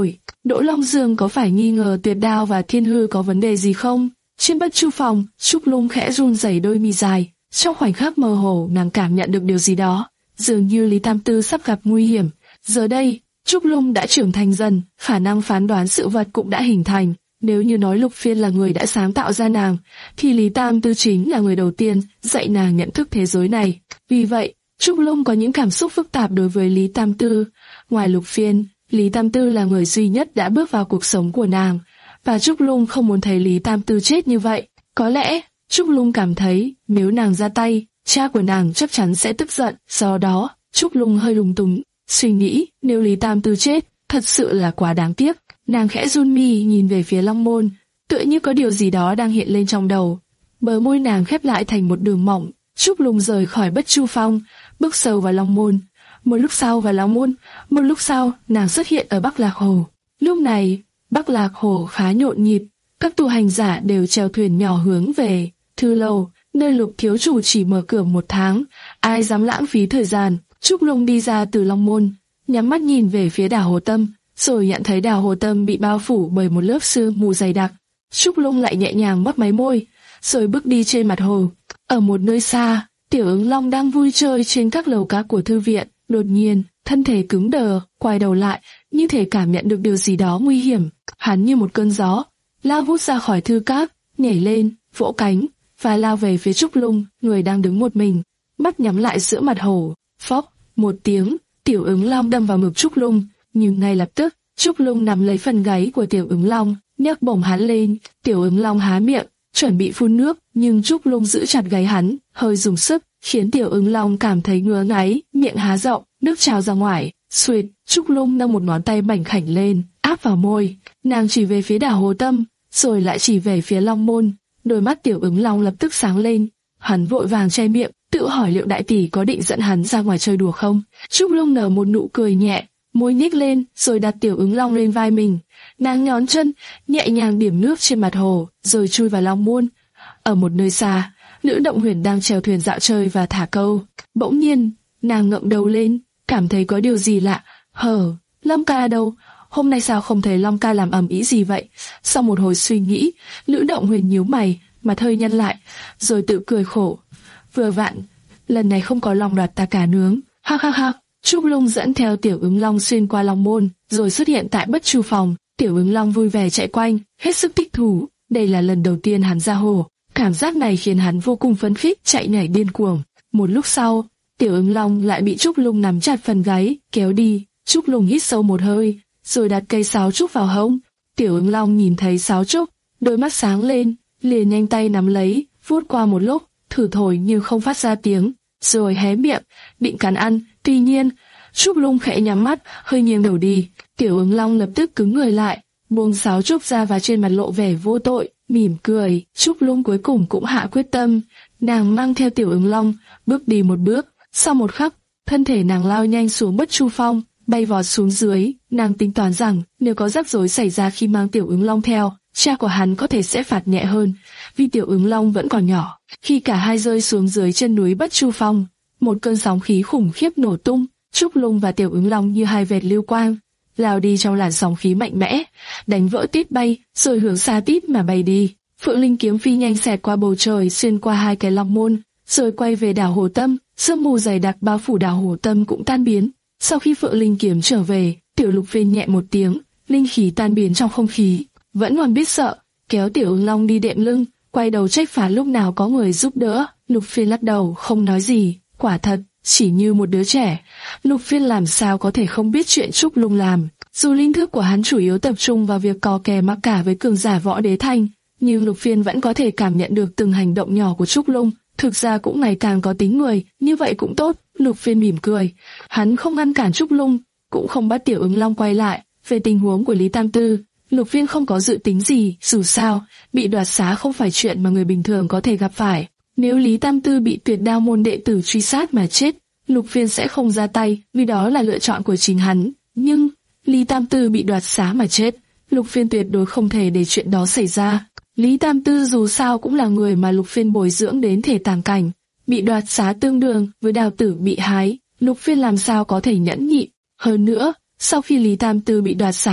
Đỗ Long Dương có phải nghi ngờ Tuyệt Đao và Thiên Hư có vấn đề gì không? Trên Bất Chu phòng, Trúc Lung khẽ run rẩy đôi mi dài. Trong khoảnh khắc mơ hồ, nàng cảm nhận được điều gì đó, dường như Lý Tam Tư sắp gặp nguy hiểm. Giờ đây, Trúc Lung đã trưởng thành dần, khả năng phán đoán sự vật cũng đã hình thành. Nếu như nói Lục Phiên là người đã sáng tạo ra nàng, thì Lý Tam Tư chính là người đầu tiên dạy nàng nhận thức thế giới này. Vì vậy, Trúc Lung có những cảm xúc phức tạp đối với Lý Tam Tư. Ngoài Lục Phiên, Lý Tam Tư là người duy nhất đã bước vào cuộc sống của nàng, và Trúc Lung không muốn thấy Lý Tam Tư chết như vậy. Có lẽ, Trúc Lung cảm thấy nếu nàng ra tay, cha của nàng chắc chắn sẽ tức giận. Do đó, Trúc Lung hơi lúng túng, suy nghĩ nếu Lý Tam Tư chết, thật sự là quá đáng tiếc. Nàng khẽ run mi nhìn về phía Long Môn, tựa như có điều gì đó đang hiện lên trong đầu. Bờ môi nàng khép lại thành một đường mỏng. Trúc Lung rời khỏi Bất Chu Phong, bước sâu vào Long Môn. Một lúc sau vào Long Môn, một lúc sau nàng xuất hiện ở Bắc Lạc Hồ. Lúc này, Bắc Lạc Hồ khá nhộn nhịp, các tu hành giả đều chèo thuyền nhỏ hướng về Thư Lâu, nơi Lục thiếu chủ chỉ mở cửa một tháng, ai dám lãng phí thời gian. Trúc Lung đi ra từ Long Môn, nhắm mắt nhìn về phía đảo Hồ Tâm, rồi nhận thấy đảo Hồ Tâm bị bao phủ bởi một lớp sương mù dày đặc. Trúc Lung lại nhẹ nhàng mấp máy môi, rồi bước đi trên mặt hồ. Ở một nơi xa, Tiểu Ứng Long đang vui chơi trên các lầu cá của thư viện. Đột nhiên, thân thể cứng đờ, quay đầu lại, như thể cảm nhận được điều gì đó nguy hiểm. Hắn như một cơn gió, lao vút ra khỏi thư các, nhảy lên, vỗ cánh, và lao về phía Trúc Lung, người đang đứng một mình, mắt nhắm lại giữa mặt hồ. Phốc, một tiếng, Tiểu Ứng Long đâm vào ngực Trúc Lung, nhưng ngay lập tức, Trúc Lung nắm lấy phần gáy của Tiểu Ứng Long, nhấc bổng hắn lên. Tiểu Ứng Long há miệng, chuẩn bị phun nước, nhưng Trúc Lung giữ chặt gáy hắn, hơi dùng sức, khiến Tiểu Ứng Long cảm thấy ngứa ngáy, miệng há rộng, nước trào ra ngoài. Xuệt, Trúc Lung nâng một ngón tay mảnh khảnh lên, áp vào môi. Nàng chỉ về phía đảo Hồ Tâm, rồi lại chỉ về phía Long Môn. Đôi mắt Tiểu Ứng Long lập tức sáng lên. Hắn vội vàng che miệng, tự hỏi liệu đại tỷ có định dẫn hắn ra ngoài chơi đùa không. Trúc Lung nở một nụ cười nhẹ, môi nhếch lên, rồi đặt Tiểu Ứng Long lên vai mình. Nàng nhón chân, nhẹ nhàng điểm nước trên mặt hồ, rồi chui vào Long Môn. Ở một nơi xa, Lữ Động Huyền đang chèo thuyền dạo chơi và thả câu. Bỗng nhiên, nàng ngẩng đầu lên, cảm thấy có điều gì lạ. Hờ, Long ca đâu? Hôm nay sao không thấy Long ca làm ầm ĩ gì vậy? Sau một hồi suy nghĩ, Lữ Động Huyền nhíu mày, mặt hơi nhăn lại, rồi tự cười khổ. Vừa vặn, lần này không có Long đoạt ta cả nướng. Ha ha ha. Trúc Lung dẫn theo Tiểu Ứng Long xuyên qua Long Môn, rồi xuất hiện tại Bất Chu Phòng. Tiểu Ứng Long vui vẻ chạy quanh, hết sức thích thú. Đây là lần đầu tiên hắn ra hồ, cảm giác này khiến hắn vô cùng phấn khích, chạy nhảy điên cuồng. Một lúc sau, Tiểu Ứng Long lại bị Trúc Lung nắm chặt phần gáy, kéo đi. Trúc Lung hít sâu một hơi, rồi đặt cây sáo trúc vào hông. Tiểu Ứng Long nhìn thấy sáo trúc, đôi mắt sáng lên, liền nhanh tay nắm lấy, vuốt qua một lúc, thử thổi nhưng không phát ra tiếng, rồi hé miệng, định cắn ăn. Tuy nhiên, Trúc Lung khẽ nhắm mắt, hơi nghiêng đầu đi. Tiểu Ứng Long lập tức cứng người lại, buông sáo trúc ra và trên mặt lộ vẻ vô tội, mỉm cười. Trúc Lung cuối cùng cũng hạ quyết tâm, nàng mang theo Tiểu Ứng Long, bước đi một bước. Sau một khắc, thân thể nàng lao nhanh xuống Bất Chu Phong, bay vọt xuống dưới. Nàng tính toán rằng nếu có rắc rối xảy ra khi mang Tiểu Ứng Long theo, cha của hắn có thể sẽ phạt nhẹ hơn, vì Tiểu Ứng Long vẫn còn nhỏ. Khi cả hai rơi xuống dưới chân núi Bất Chu Phong, một cơn sóng khí khủng khiếp nổ tung. Trúc Lung và Tiểu Ứng Long như hai vệt lưu quang, lao đi trong làn sóng khí mạnh mẽ, đánh vỡ tít bay, rồi hướng xa tít mà bay đi. Phượng Linh kiếm phi nhanh xẹt qua bầu trời, xuyên qua hai cái Long Môn, rồi quay về đảo Hồ Tâm. Sương mù dày đặc bao phủ đảo Hồ Tâm cũng tan biến. Sau khi Phượng Linh kiếm trở về, Tiểu Lục Phiên nhẹ một tiếng, linh khí tan biến trong không khí, vẫn còn biết sợ, kéo Tiểu Ứng Long đi đệm lưng, quay đầu trách phạt lúc nào có người giúp đỡ. Lục Phiên lắc đầu không nói gì, quả thật, chỉ như một đứa trẻ. Lục Phiên làm sao có thể không biết chuyện Trúc Lung làm. Dù linh thức của hắn chủ yếu tập trung vào việc cò kè mắc cả với cường giả võ đế thanh, nhưng Lục Phiên vẫn có thể cảm nhận được từng hành động nhỏ của Trúc Lung. Thực ra cũng ngày càng có tính người, như vậy cũng tốt. Lục Phiên mỉm cười, hắn không ngăn cản Trúc Lung, cũng không bắt Tiểu Ứng Long quay lại. Về tình huống của Lý Tam Tư, Lục Phiên không có dự tính gì, dù sao, bị đoạt xá không phải chuyện mà người bình thường có thể gặp phải. Nếu Lý Tam Tư bị Tuyệt Đao môn đệ tử truy sát mà chết, Lục Phiên sẽ không ra tay, vì đó là lựa chọn của chính hắn. Nhưng, Lý Tam Tư bị đoạt xá mà chết, Lục Phiên tuyệt đối không thể để chuyện đó xảy ra. Lý Tam Tư dù sao cũng là người mà Lục Phiên bồi dưỡng đến thể tàng cảnh, bị đoạt xá tương đương với Đào Tử bị hái, Lục Phiên làm sao có thể nhẫn nhịn. Hơn nữa, sau khi Lý Tam Tư bị đoạt xá,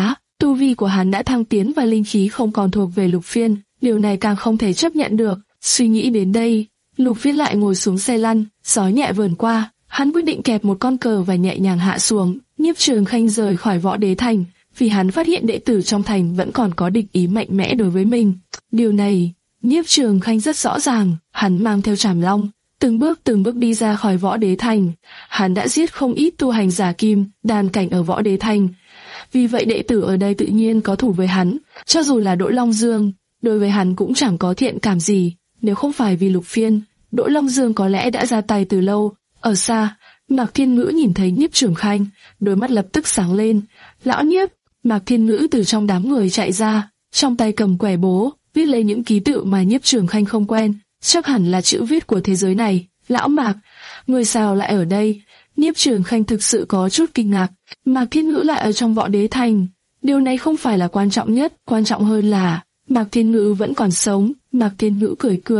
Tu vi của hắn đã thăng tiến và linh khí không còn thuộc về Lục Phiên, điều này càng không thể chấp nhận được. Suy nghĩ đến đây, Lục Phiên lại ngồi xuống xe lăn, gió nhẹ vườn qua, hắn quyết định kẹp một con cờ và nhẹ nhàng hạ xuống. Nhiếp Trường Khanh rời khỏi Võ Đế Thành, vì hắn phát hiện đệ tử trong thành vẫn còn có địch ý mạnh mẽ đối với mình. Điều này, Nhiếp Trường Khanh rất rõ ràng. Hắn mang theo Trảm Long, từng bước từng bước đi ra khỏi Võ Đế Thành. Hắn đã giết không ít tu hành giả kim đan cảnh ở Võ Đế Thành, vì vậy đệ tử ở đây tự nhiên có thù với hắn. Cho dù là Đỗ Long Dương, đối với hắn cũng chẳng có thiện cảm gì. Nếu không phải vì Lục Phiên, Đỗ Long Dương có lẽ đã ra tay từ lâu. Ở xa, Mạc Thiên Ngữ nhìn thấy Nhiếp Trường Khanh, đôi mắt lập tức sáng lên. Lão Nhiếp! Mạc Thiên Ngữ từ trong đám người chạy ra, trong tay cầm quẻ bố, viết lấy những ký tự mà Nhiếp Trường Khanh không quen, chắc hẳn là chữ viết của thế giới này. Lão Mạc, người sao lại ở đây? Nhiếp Trường Khanh thực sự có chút kinh ngạc. Mạc Thiên Ngữ lại ở trong Võ Đế Thành. Điều này không phải là quan trọng nhất, quan trọng hơn là Mạc Thiên Ngữ vẫn còn sống. Mạc Thiên Ngữ cười cười.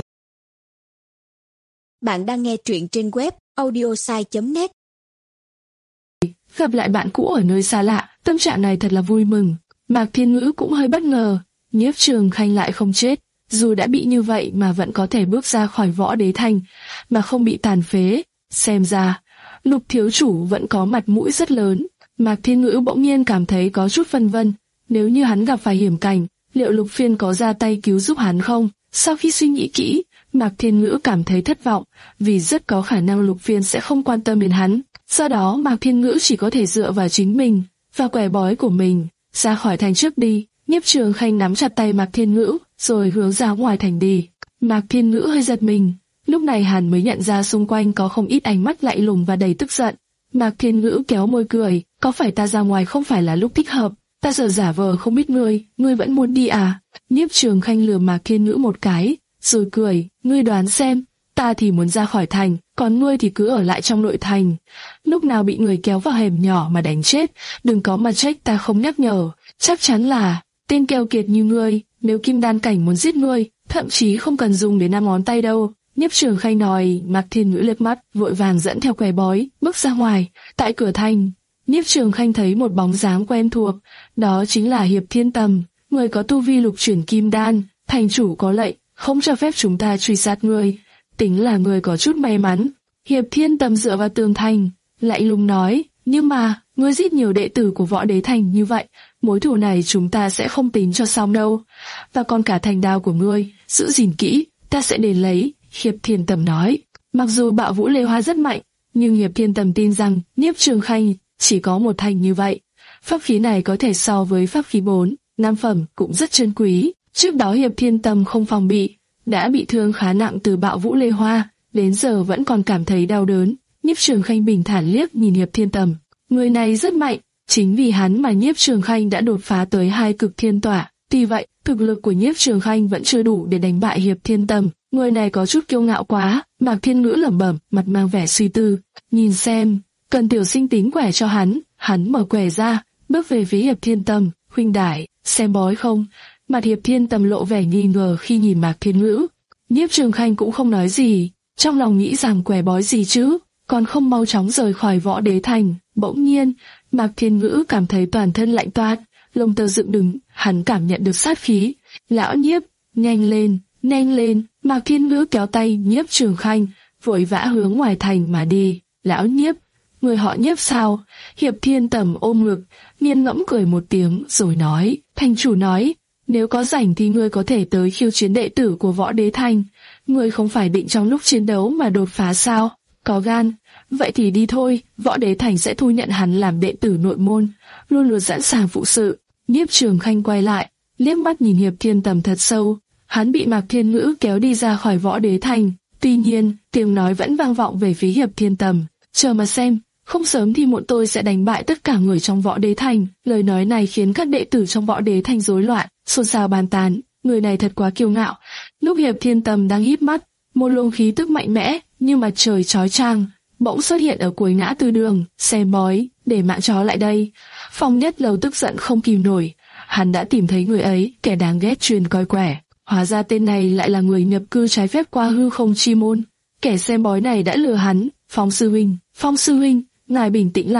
Bạn đang nghe truyện trên web audiosai chấm net. Gặp lại bạn cũ ở nơi xa lạ, tâm trạng này thật là vui mừng. Mạc Thiên Ngữ cũng hơi bất ngờ, Nhiếp Trường Khanh lại không chết, dù đã bị như vậy mà vẫn có thể bước ra khỏi Võ Đế Thành, mà không bị tàn phế. Xem ra, Lục thiếu chủ vẫn có mặt mũi rất lớn. Mạc Thiên Ngữ bỗng nhiên cảm thấy có chút phân vân, nếu như hắn gặp phải hiểm cảnh, liệu Lục Phiên có ra tay cứu giúp hắn không? Sau khi suy nghĩ kỹ, Mạc Thiên Ngữ cảm thấy thất vọng, vì rất có khả năng Lục Phiên sẽ không quan tâm đến hắn. Do đó Mạc Thiên Ngữ chỉ có thể dựa vào chính mình và quẻ bói của mình. Ra khỏi thành trước đi. Nhiếp Trường Khanh nắm chặt tay Mạc Thiên Ngữ, rồi hướng ra ngoài thành đi. Mạc Thiên Ngữ hơi giật mình, lúc này hắn mới nhận ra xung quanh có không ít ánh mắt lạnh lùng và đầy tức giận. Mạc Thiên Ngữ kéo môi cười, có phải ta ra ngoài không phải là lúc thích hợp? Ta giờ giả vờ không biết ngươi, ngươi vẫn muốn đi à? Nhiếp Trường Khanh lườm Mạc Thiên Ngữ một cái, rồi cười, ngươi đoán xem, ta thì muốn ra khỏi thành, còn ngươi thì cứ ở lại trong nội thành. Lúc nào bị người kéo vào hẻm nhỏ mà đánh chết, đừng có mà trách ta không nhắc nhở. Chắc chắn là tên keo kiệt như ngươi, nếu kim đan cảnh muốn giết ngươi, thậm chí không cần dùng đến năm ngón tay đâu. Nhiếp Trường Khanh nói. Mạc Thiên Ngữ liếc mắt, vội vàng dẫn theo quẻ bói, bước ra ngoài. Tại cửa thành, Nhiếp Trường Khanh thấy một bóng dáng quen thuộc, đó chính là Hiệp Thiên Tầm, người có tu vi lục chuyển kim đan. Thành chủ có lệnh, không cho phép chúng ta truy sát ngươi. Tính là ngươi có chút may mắn. Hiệp Thiên Tầm dựa vào tường thành, lạnh lùng nói, nhưng mà ngươi giết nhiều đệ tử của Võ Đế Thành như vậy, mối thù này chúng ta sẽ không tính cho xong đâu. Và còn cả thành đao của ngươi, giữ gìn kỹ, ta sẽ đền lấy. Hiệp Thiên Tầm nói. Mặc dù Bạo Vũ Lê Hoa rất mạnh, nhưng Hiệp Thiên Tầm tin rằng Nhiếp Trường Khanh chỉ có một thành như vậy. Pháp khí này có thể so với pháp khí bốn, năm phẩm, cũng rất chân quý. Trước đó Hiệp Thiên Tầm không phòng bị, đã bị thương khá nặng từ Bạo Vũ Lê Hoa, đến giờ vẫn còn cảm thấy đau đớn. Nhiếp Trường Khanh bình thản liếc nhìn Hiệp Thiên Tầm, người này rất mạnh, chính vì hắn mà Nhiếp Trường Khanh đã đột phá tới hai cực thiên tỏa. Tuy vậy, thực lực của Nhiếp Trường Khanh vẫn chưa đủ để đánh bại Hiệp Thiên Tầm. Người này có chút kiêu ngạo quá. Mạc Thiên Ngữ lẩm bẩm, mặt mang vẻ suy tư. Nhìn xem, cần tiểu sinh tính quẻ cho hắn. Hắn mở quẻ ra, bước về phía Hiệp Thiên Tầm. Huynh đài, xem bói không? Mặt Hiệp Thiên Tầm lộ vẻ nghi ngờ khi nhìn Mạc Thiên Ngữ. Nhiếp Trường Khanh cũng không nói gì, trong lòng nghĩ rằng quẻ bói gì chứ, còn không mau chóng rời khỏi Võ Đế Thành. Bỗng nhiên, Mạc Thiên Ngữ cảm thấy toàn thân lạnh toát, lông tơ dựng đứng, hắn cảm nhận được sát khí. Lão Nhiếp, nhanh lên, nhanh lên! Mạc Thiên Ngữ kéo tay Nhiếp Trường Khanh, vội vã hướng ngoài thành mà đi. Lão Nhiếp, người họ Nhiếp sao? Hiệp Thiên Tầm ôm ngực, nghiền ngẫm cười một tiếng rồi nói, thành chủ nói, nếu có rảnh thì ngươi có thể tới khiêu chiến đệ tử của Võ Đế Thành. Ngươi không phải định trong lúc chiến đấu mà đột phá sao? Có gan, vậy thì đi thôi. Võ Đế Thành sẽ thu nhận hắn làm đệ tử nội môn, luôn luôn sẵn sàng phụ sự. Nhiếp Trường Khanh quay lại, liếc mắt nhìn Hiệp Thiên Tầm thật sâu. Hắn bị Mạc Thiên Ngữ kéo đi ra khỏi Võ Đế Thành. Tuy nhiên, tiếng nói vẫn vang vọng về phía Hiệp Thiên Tầm. Chờ mà xem, không sớm thì muộn tôi sẽ đánh bại tất cả người trong Võ Đế Thành. Lời nói này khiến các đệ tử trong Võ Đế Thành rối loạn, xôn xao bàn tán. Người này thật quá kiêu ngạo. Lúc Hiệp Thiên Tầm đang híp mắt, một luồng khí tức mạnh mẽ như mặt trời chói chang bỗng xuất hiện ở cuối ngã tư đường. Xem bói, để mạng chó lại đây. Phong Nhất Lầu tức giận không kìm nổi. Hắn đã tìm thấy người ấy, kẻ đáng ghét truyền coi quẻ. Hóa ra tên này lại là người nhập cư trái phép qua hư không chi môn. Kẻ xem bói này đã lừa hắn. Phong sư huynh, Phong sư huynh, ngài bình tĩnh lại.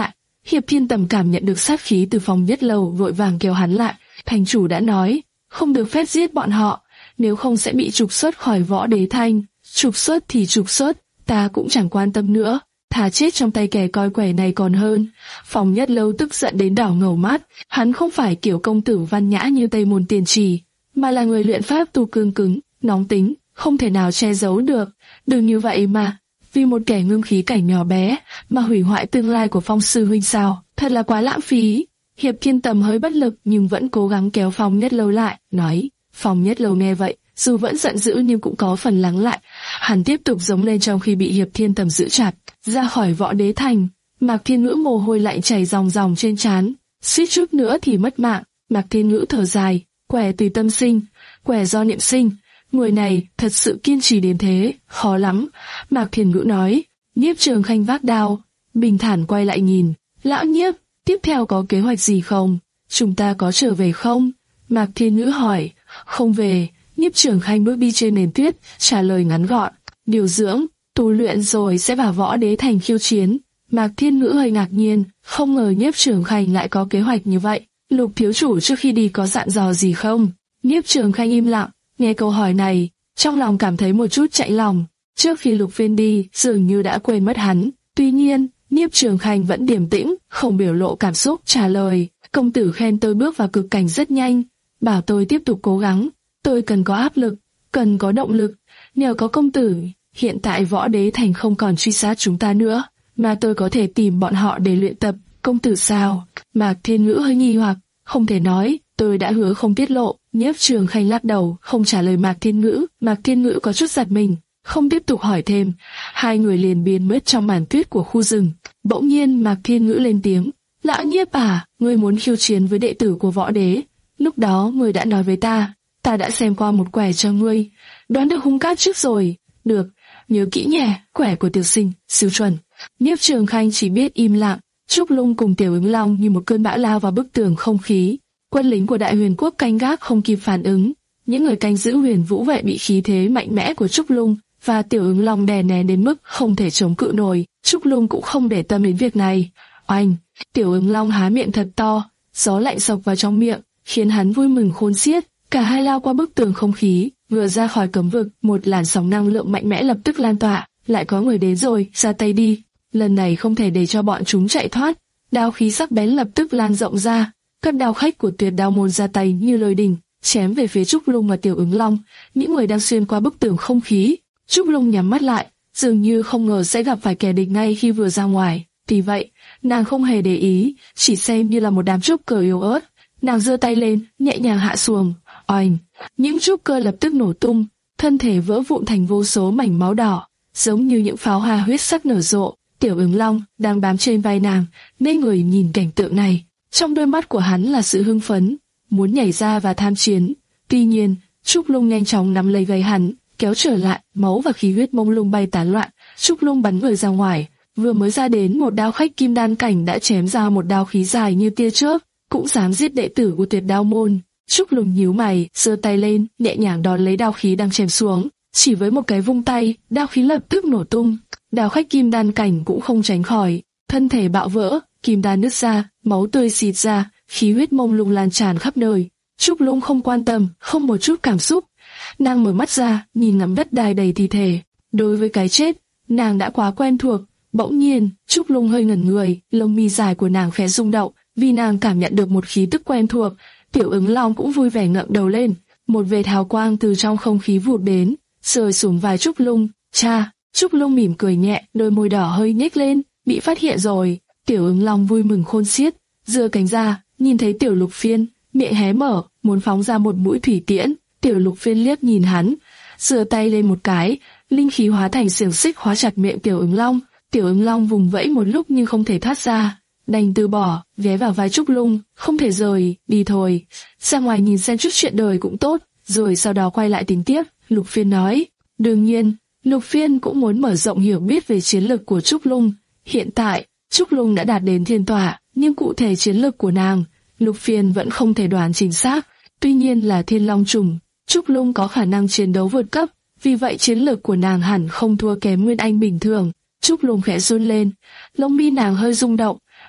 Hiệp Thiên Tầm cảm nhận được sát khí từ Phong Nhất Lâu, vội vàng kéo hắn lại. Thành chủ đã nói, không được phép giết bọn họ, nếu không sẽ bị trục xuất khỏi Võ Đế Thành. Trục xuất thì trục xuất, ta cũng chẳng quan tâm nữa, thà chết trong tay kẻ coi quẻ này còn hơn. Phong Nhất Lâu tức giận đến đỏ ngầu mắt, hắn không phải kiểu công tử văn nhã như Tây Môn Tiền Trì, mà là người luyện pháp tu cương cứng, nóng tính, không thể nào che giấu được. Đừng như vậy mà, vì một kẻ ngưng khí cảnh nhỏ bé mà hủy hoại tương lai của Phong sư huynh sao? Thật là quá lãng phí. Hiệp Thiên Tầm hơi bất lực nhưng vẫn cố gắng kéo Phong Nhất Lâu lại, nói. Phong Nhất Lâu nghe vậy, dù vẫn giận dữ nhưng cũng có phần lắng lại. Hắn tiếp tục giống lên trong khi bị Hiệp Thiên Tầm giữ chặt. Ra khỏi Võ Đế Thành, Mạc Thiên Ngữ mồ hôi lạnh chảy ròng ròng trên trán, suýt chút nữa thì mất mạng. Mạc Thiên Ngữ thở dài, quẻ tùy tâm sinh, quẻ do niệm sinh. Người này thật sự kiên trì đến thế, khó lắm. Mạc Thiên Ngữ nói. Nhiếp Trường Khanh vác đao, bình thản quay lại nhìn. Lão Nhiếp, tiếp theo có kế hoạch gì không? Chúng ta có trở về không? Mạc Thiên Ngữ hỏi. Không về. Nhiếp Trường Khanh bước đi trên nền tuyết, trả lời ngắn gọn. Điều dưỡng, tu luyện rồi sẽ vào Võ Đế Thành khiêu chiến. Mạc Thiên Ngữ hơi ngạc nhiên, không ngờ Nhiếp Trường Khanh lại có kế hoạch như vậy. Lục thiếu chủ trước khi đi có dặn dò gì không? Nhiếp Trường Khanh im lặng, nghe câu hỏi này, trong lòng cảm thấy một chút chạnh lòng. Trước khi Lục Phiên đi, dường như đã quên mất hắn. Tuy nhiên, Nhiếp Trường Khanh vẫn điềm tĩnh, không biểu lộ cảm xúc, trả lời. Công tử khen tôi bước vào cực cảnh rất nhanh, bảo tôi tiếp tục cố gắng. Tôi cần có áp lực, cần có động lực. Nhờ có công tử, hiện tại Võ Đế Thành không còn truy sát chúng ta nữa, mà tôi có thể tìm bọn họ để luyện tập. Công tử sao? Mạc Thiên Ngữ hơi nghi hoặc, không thể nói, tôi đã hứa không tiết lộ. Nhiếp Trường Khanh lắc đầu, không trả lời Mạc Thiên Ngữ. Mạc Thiên Ngữ có chút giật mình, không tiếp tục hỏi thêm. Hai người liền biến mất trong màn tuyết của khu rừng. Bỗng nhiên Mạc Thiên Ngữ lên tiếng. Lão Nhiếp à, ngươi muốn khiêu chiến với đệ tử của Võ Đế. Lúc đó ngươi đã nói với ta, ta đã xem qua một quẻ cho ngươi, đoán được hung cát trước rồi. Được, nhớ kỹ nhé, quẻ của tiểu sinh, siêu chuẩn. Nhiếp Trường Khanh chỉ biết im lặng. Trúc Lung cùng Tiểu Ứng Long như một cơn bão lao vào bức tường không khí. Quân lính của Đại Huyền Quốc canh gác không kịp phản ứng. Những người canh giữ Huyền Vũ vệ bị khí thế mạnh mẽ của Trúc Lung và Tiểu Ứng Long đè nén đến mức không thể chống cự nổi. Trúc Lung cũng không để tâm đến việc này. Oanh! Tiểu Ứng Long há miệng thật to, gió lạnh sộc vào trong miệng, khiến hắn vui mừng khôn xiết. Cả hai lao qua bức tường không khí, vừa ra khỏi cấm vực, một làn sóng năng lượng mạnh mẽ lập tức lan tỏa. Lại có người đến rồi, ra tay đi. Lần này không thể để cho bọn chúng chạy thoát. Đao khí sắc bén lập tức lan rộng ra. Các đao khách của Tuyệt Đao môn ra tay như lôi đình, chém về phía Trúc Lung và Tiểu Ứng Long, những người đang xuyên qua bức tường không khí. Trúc Lung nhắm mắt lại, dường như không ngờ sẽ gặp phải kẻ địch ngay khi vừa ra ngoài. Vì vậy, nàng không hề để ý, chỉ xem như là một đám trúc cơ yếu ớt. Nàng giơ tay lên, nhẹ nhàng hạ xuồng. Oanh! Những trúc cơ lập tức nổ tung, thân thể vỡ vụn thành vô số mảnh máu đỏ, giống như những pháo hoa huyết sắc nở rộ. Tiểu Ứng Long đang bám trên vai nàng, ngây người nhìn cảnh tượng này. Trong đôi mắt của hắn là sự hưng phấn, muốn nhảy ra và tham chiến. Tuy nhiên, Trúc Lung nhanh chóng nắm lấy vai hắn, kéo trở lại, máu và khí huyết mông lung bay tán loạn. Trúc Lung bắn người ra ngoài, vừa mới ra đến một đao khách kim đan cảnh đã chém ra một đao khí dài như tia chớp, cũng dám giết đệ tử của Tuyệt Đao môn. Trúc Lung nhíu mày, giơ tay lên, nhẹ nhàng đón lấy đao khí đang chém xuống. Chỉ với một cái vung tay, đao khí lập tức nổ tung. Đao khách kim đan cảnh cũng không tránh khỏi, thân thể bạo vỡ, kim đan nứt ra, máu tươi xịt ra, khí huyết mông lung lan tràn khắp nơi. Trúc Lung không quan tâm, không một chút cảm xúc. Nàng mở mắt ra, nhìn ngắm đất đai đầy thi thể. Đối với cái chết, nàng đã quá quen thuộc. Bỗng nhiên, Trúc Lung hơi ngẩn người, lông mi dài của nàng khẽ rung động, vì nàng cảm nhận được một khí tức quen thuộc. Tiểu Ứng Long cũng vui vẻ ngẩng đầu lên, một vệt hào quang từ trong không khí vụt đến, rơi xuống vai Trúc Lung. Cha! Trúc Lung mỉm cười nhẹ, đôi môi đỏ hơi nhếch lên, bị phát hiện rồi. Tiểu Ứng Long vui mừng khôn xiết, giơ cánh ra, nhìn thấy Tiểu Lục Phiên, miệng hé mở, muốn phóng ra một mũi thủy tiễn. Tiểu Lục Phiên liếc nhìn hắn, giơ tay lên một cái, linh khí hóa thành xiềng xích khóa chặt miệng Tiểu Ứng Long. Tiểu Ứng Long vùng vẫy một lúc nhưng không thể thoát ra, đành từ bỏ, ghé vào vai Trúc Lung, không thể rời, đi thôi, ra ngoài nhìn xem chút chuyện đời cũng tốt. Rồi sau đó quay lại tính tiếp. Lục Phiên nói, đương nhiên, Lục Phiên cũng muốn mở rộng hiểu biết về chiến lược của Trúc Lung. Hiện tại, Trúc Lung đã đạt đến thiên tỏa, nhưng cụ thể chiến lược của nàng, Lục Phiên vẫn không thể đoán chính xác. Tuy nhiên là thiên long trùng, Trúc Lung có khả năng chiến đấu vượt cấp, vì vậy chiến lược của nàng hẳn không thua kém Nguyên Anh bình thường. Trúc Lung khẽ run lên, lông mi nàng hơi rung động,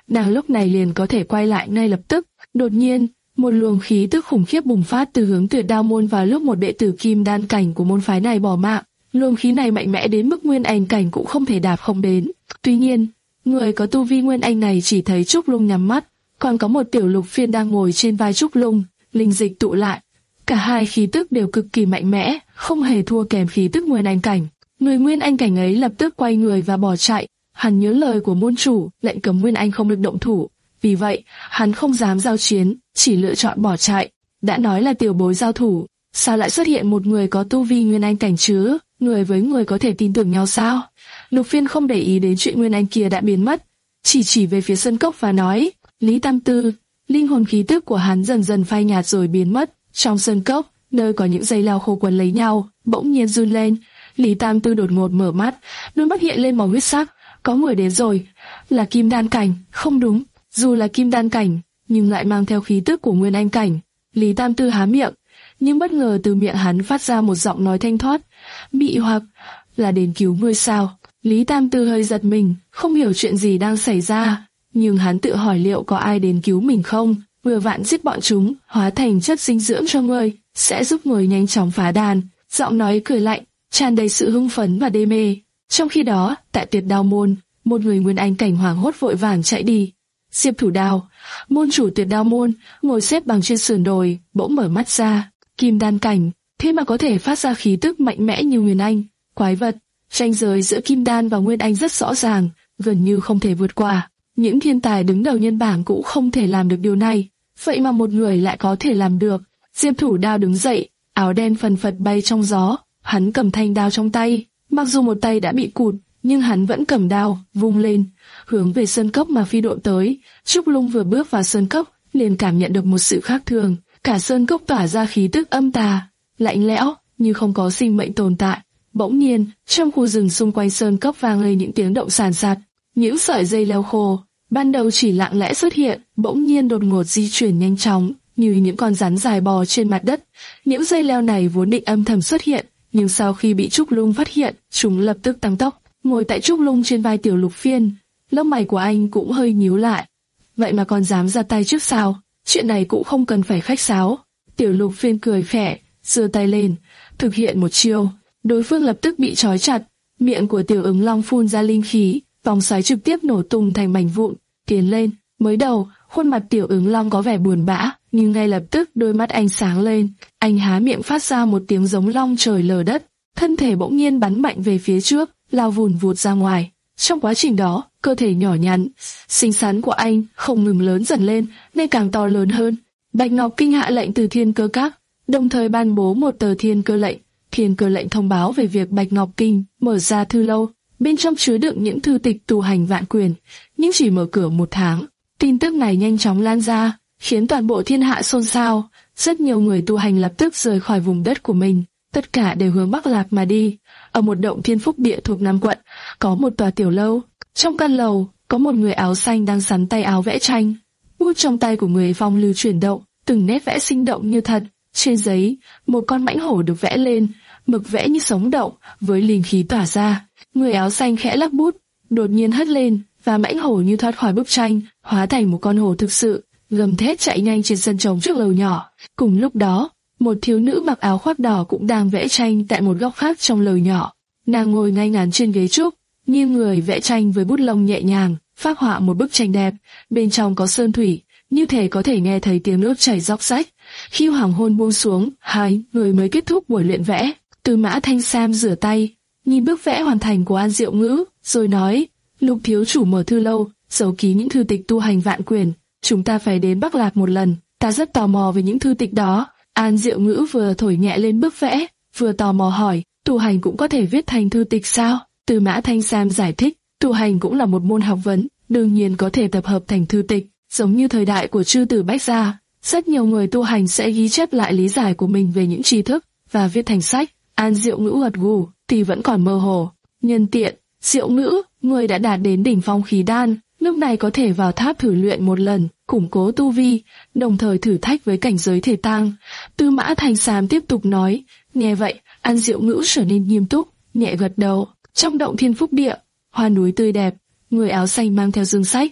nàng lúc này liền có thể quay lại ngay lập tức. Đột nhiên, một luồng khí tức khủng khiếp bùng phát từ hướng Tuyệt Đao môn vào lúc một đệ tử kim đan cảnh của môn phái này bỏ mạng. Luồng khí này mạnh mẽ đến mức nguyên anh cảnh cũng không thể đạp không đến. Tuy nhiên, người có tu vi nguyên anh này chỉ thấy Trúc Lung nhắm mắt, còn có một Tiểu Lục Phiên đang ngồi trên vai Trúc Lung, linh dịch tụ lại. Cả hai khí tức đều cực kỳ mạnh mẽ, không hề thua kém khí tức nguyên anh cảnh. Người nguyên anh cảnh ấy lập tức quay người và bỏ chạy. Hắn nhớ lời của môn chủ, lệnh cấm nguyên anh không được động thủ. Vì vậy, hắn không dám giao chiến, chỉ lựa chọn bỏ chạy. Đã nói là tiểu bối giao thủ, sao lại xuất hiện một người có tu vi nguyên anh cảnh chứ? Người với người có thể tin tưởng nhau sao? Lục Phiên không để ý đến chuyện nguyên anh kia đã biến mất, chỉ chỉ về phía sân cốc và nói, Lý Tam Tư. Linh hồn khí tức của hắn dần dần phai nhạt rồi biến mất. Trong sân cốc, nơi có những dây leo khô quấn lấy nhau, bỗng nhiên run lên. Lý Tam Tư đột ngột mở mắt, đôi mắt hiện lên màu huyết sắc. Có người đến rồi, là kim đan cảnh. Không đúng, dù là kim đan cảnh, nhưng lại mang theo khí tức của nguyên anh cảnh. Lý Tam Tư há miệng, nhưng bất ngờ từ miệng hắn phát ra một giọng nói thanh thoát, Mị Hoặc, là đến cứu ngươi sao? Lý Tam Tư hơi giật mình, không hiểu chuyện gì đang xảy ra, nhưng hắn tự hỏi liệu có ai đến cứu mình không. Vừa vặn giết bọn chúng, hóa thành chất dinh dưỡng cho ngươi, sẽ giúp người nhanh chóng phá đàn. Giọng nói cười lạnh, tràn đầy sự hưng phấn và đê mê. Trong khi đó, tại Tuyệt Đao môn, một người nguyên anh cảnh hoảng hốt vội vàng chạy đi. Diệp Thủ Đao, môn chủ Tuyệt Đao môn, ngồi xếp bằng trên sườn đồi, bỗng mở mắt ra. Kim đan cảnh, thế mà có thể phát ra khí tức mạnh mẽ như nguyên anh. Quái vật, ranh giới giữa kim đan và nguyên anh rất rõ ràng, gần như không thể vượt qua. Những thiên tài đứng đầu nhân bảng cũng không thể làm được điều này, vậy mà một người lại có thể làm được. Diệp Thủ Đao đứng dậy, áo đen phần phật bay trong gió, hắn cầm thanh đao trong tay, mặc dù một tay đã bị cụt, nhưng hắn vẫn cầm đao, vung lên, hướng về sơn cốc mà phi độn tới. Trúc Lung vừa bước vào sơn cốc, liền cảm nhận được một sự khác thường, cả sơn cốc tỏa ra khí tức âm tà, lạnh lẽo, như không có sinh mệnh tồn tại. Bỗng nhiên, trong khu rừng xung quanh sơn cốc vang lên những tiếng động sàn sạt, những sợi dây leo khô, ban đầu chỉ lặng lẽ xuất hiện, bỗng nhiên đột ngột di chuyển nhanh chóng, như những con rắn dài bò trên mặt đất. Những dây leo này vốn định âm thầm xuất hiện, nhưng sau khi bị Trúc Lung phát hiện, chúng lập tức tăng tốc. Ngồi tại Trúc Lung trên vai Tiểu Lục Phiên, lông mày của anh cũng hơi nhíu lại. Vậy mà còn dám ra tay trước sao? Chuyện này cũng không cần phải khách sáo. Tiểu Lục Phiên cười khẽ, giơ tay lên, thực hiện một chiêu. Đối phương lập tức bị trói chặt, miệng của Tiểu Ứng Long phun ra linh khí, vòng xoáy trực tiếp nổ tung thành mảnh vụn. Tiến lên, mới đầu, khuôn mặt Tiểu Ứng Long có vẻ buồn bã, nhưng ngay lập tức đôi mắt anh sáng lên, anh há miệng phát ra một tiếng giống long trời lở đất, thân thể bỗng nhiên bắn mạnh về phía trước, lao vùn vụt ra ngoài. Trong quá trình đó, cơ thể nhỏ nhắn, xinh xắn của anh không ngừng lớn dần lên, nên càng to lớn hơn. Bạch Ngọc Kinh hạ lệnh từ Thiên Cơ Các, đồng thời ban bố một tờ Thiên Cơ lệnh. Thiên Cơ lệnh thông báo về việc Bạch Ngọc Kinh mở ra thư lâu, bên trong chứa đựng những thư tịch tu hành vạn quyền, nhưng chỉ mở cửa một tháng. Tin tức này nhanh chóng lan ra, khiến toàn bộ thiên hạ xôn xao. Rất nhiều người tu hành lập tức rời khỏi vùng đất của mình, tất cả đều hướng Bắc Lạc mà đi. Ở một động Thiên Phúc Địa thuộc Nam quận, có một tòa tiểu lâu. Trong căn lầu, có một người áo xanh đang sắn tay áo vẽ tranh. Bút trong tay của người phong lưu chuyển động, từng nét vẽ sinh động như thật. Trên giấy, một con mãnh hổ được vẽ lên, mực vẽ như sống động, với linh khí tỏa ra. Người áo xanh khẽ lắc bút, đột nhiên hất lên, và mãnh hổ như thoát khỏi bức tranh, hóa thành một con hổ thực sự, gầm thét chạy nhanh trên sân trống trước lầu nhỏ. Cùng lúc đó, một thiếu nữ mặc áo khoác đỏ cũng đang vẽ tranh tại một góc khác trong lầu nhỏ. Nàng ngồi ngay ngắn trên ghế trúc, như người vẽ tranh với bút lông nhẹ nhàng, phác họa một bức tranh đẹp. Bên trong có sơn thủy, như thể có thể nghe thấy tiếng nước chảy róc rách. Khi hoàng hôn buông xuống, hai người mới kết thúc buổi luyện vẽ. Tư Mã Thanh Sam rửa tay, nhìn bức vẽ hoàn thành của An Diệu Ngữ, rồi nói: Lục thiếu chủ mở thư lâu, giấu ký những thư tịch tu hành vạn quyền. Chúng ta phải đến Bắc Lạc một lần, ta rất tò mò về những thư tịch đó. An Diệu Ngữ vừa thổi nhẹ lên bức vẽ, vừa tò mò hỏi: tu hành cũng có thể viết thành thư tịch sao? Tư Mã Thanh Sam giải thích: tu hành cũng là một môn học vấn, đương nhiên có thể tập hợp thành thư tịch, giống như thời đại của chư tử Bách gia. Rất nhiều người tu hành sẽ ghi chép lại lý giải của mình về những tri thức và viết thành sách. An Diệu Ngữ gật gù, thì vẫn còn mơ hồ. Nhân tiện, Diệu Ngữ, người đã đạt đến đỉnh phong khí đan, lúc này có thể vào tháp thử luyện một lần, củng cố tu vi, đồng thời thử thách với cảnh giới thể tang. Tư Mã Thanh Sam tiếp tục nói. Nghe vậy, An Diệu Ngữ trở nên nghiêm túc, nhẹ gật đầu. Trong động Thiên Phúc Địa, hoa núi tươi đẹp, người áo xanh mang theo dương sách,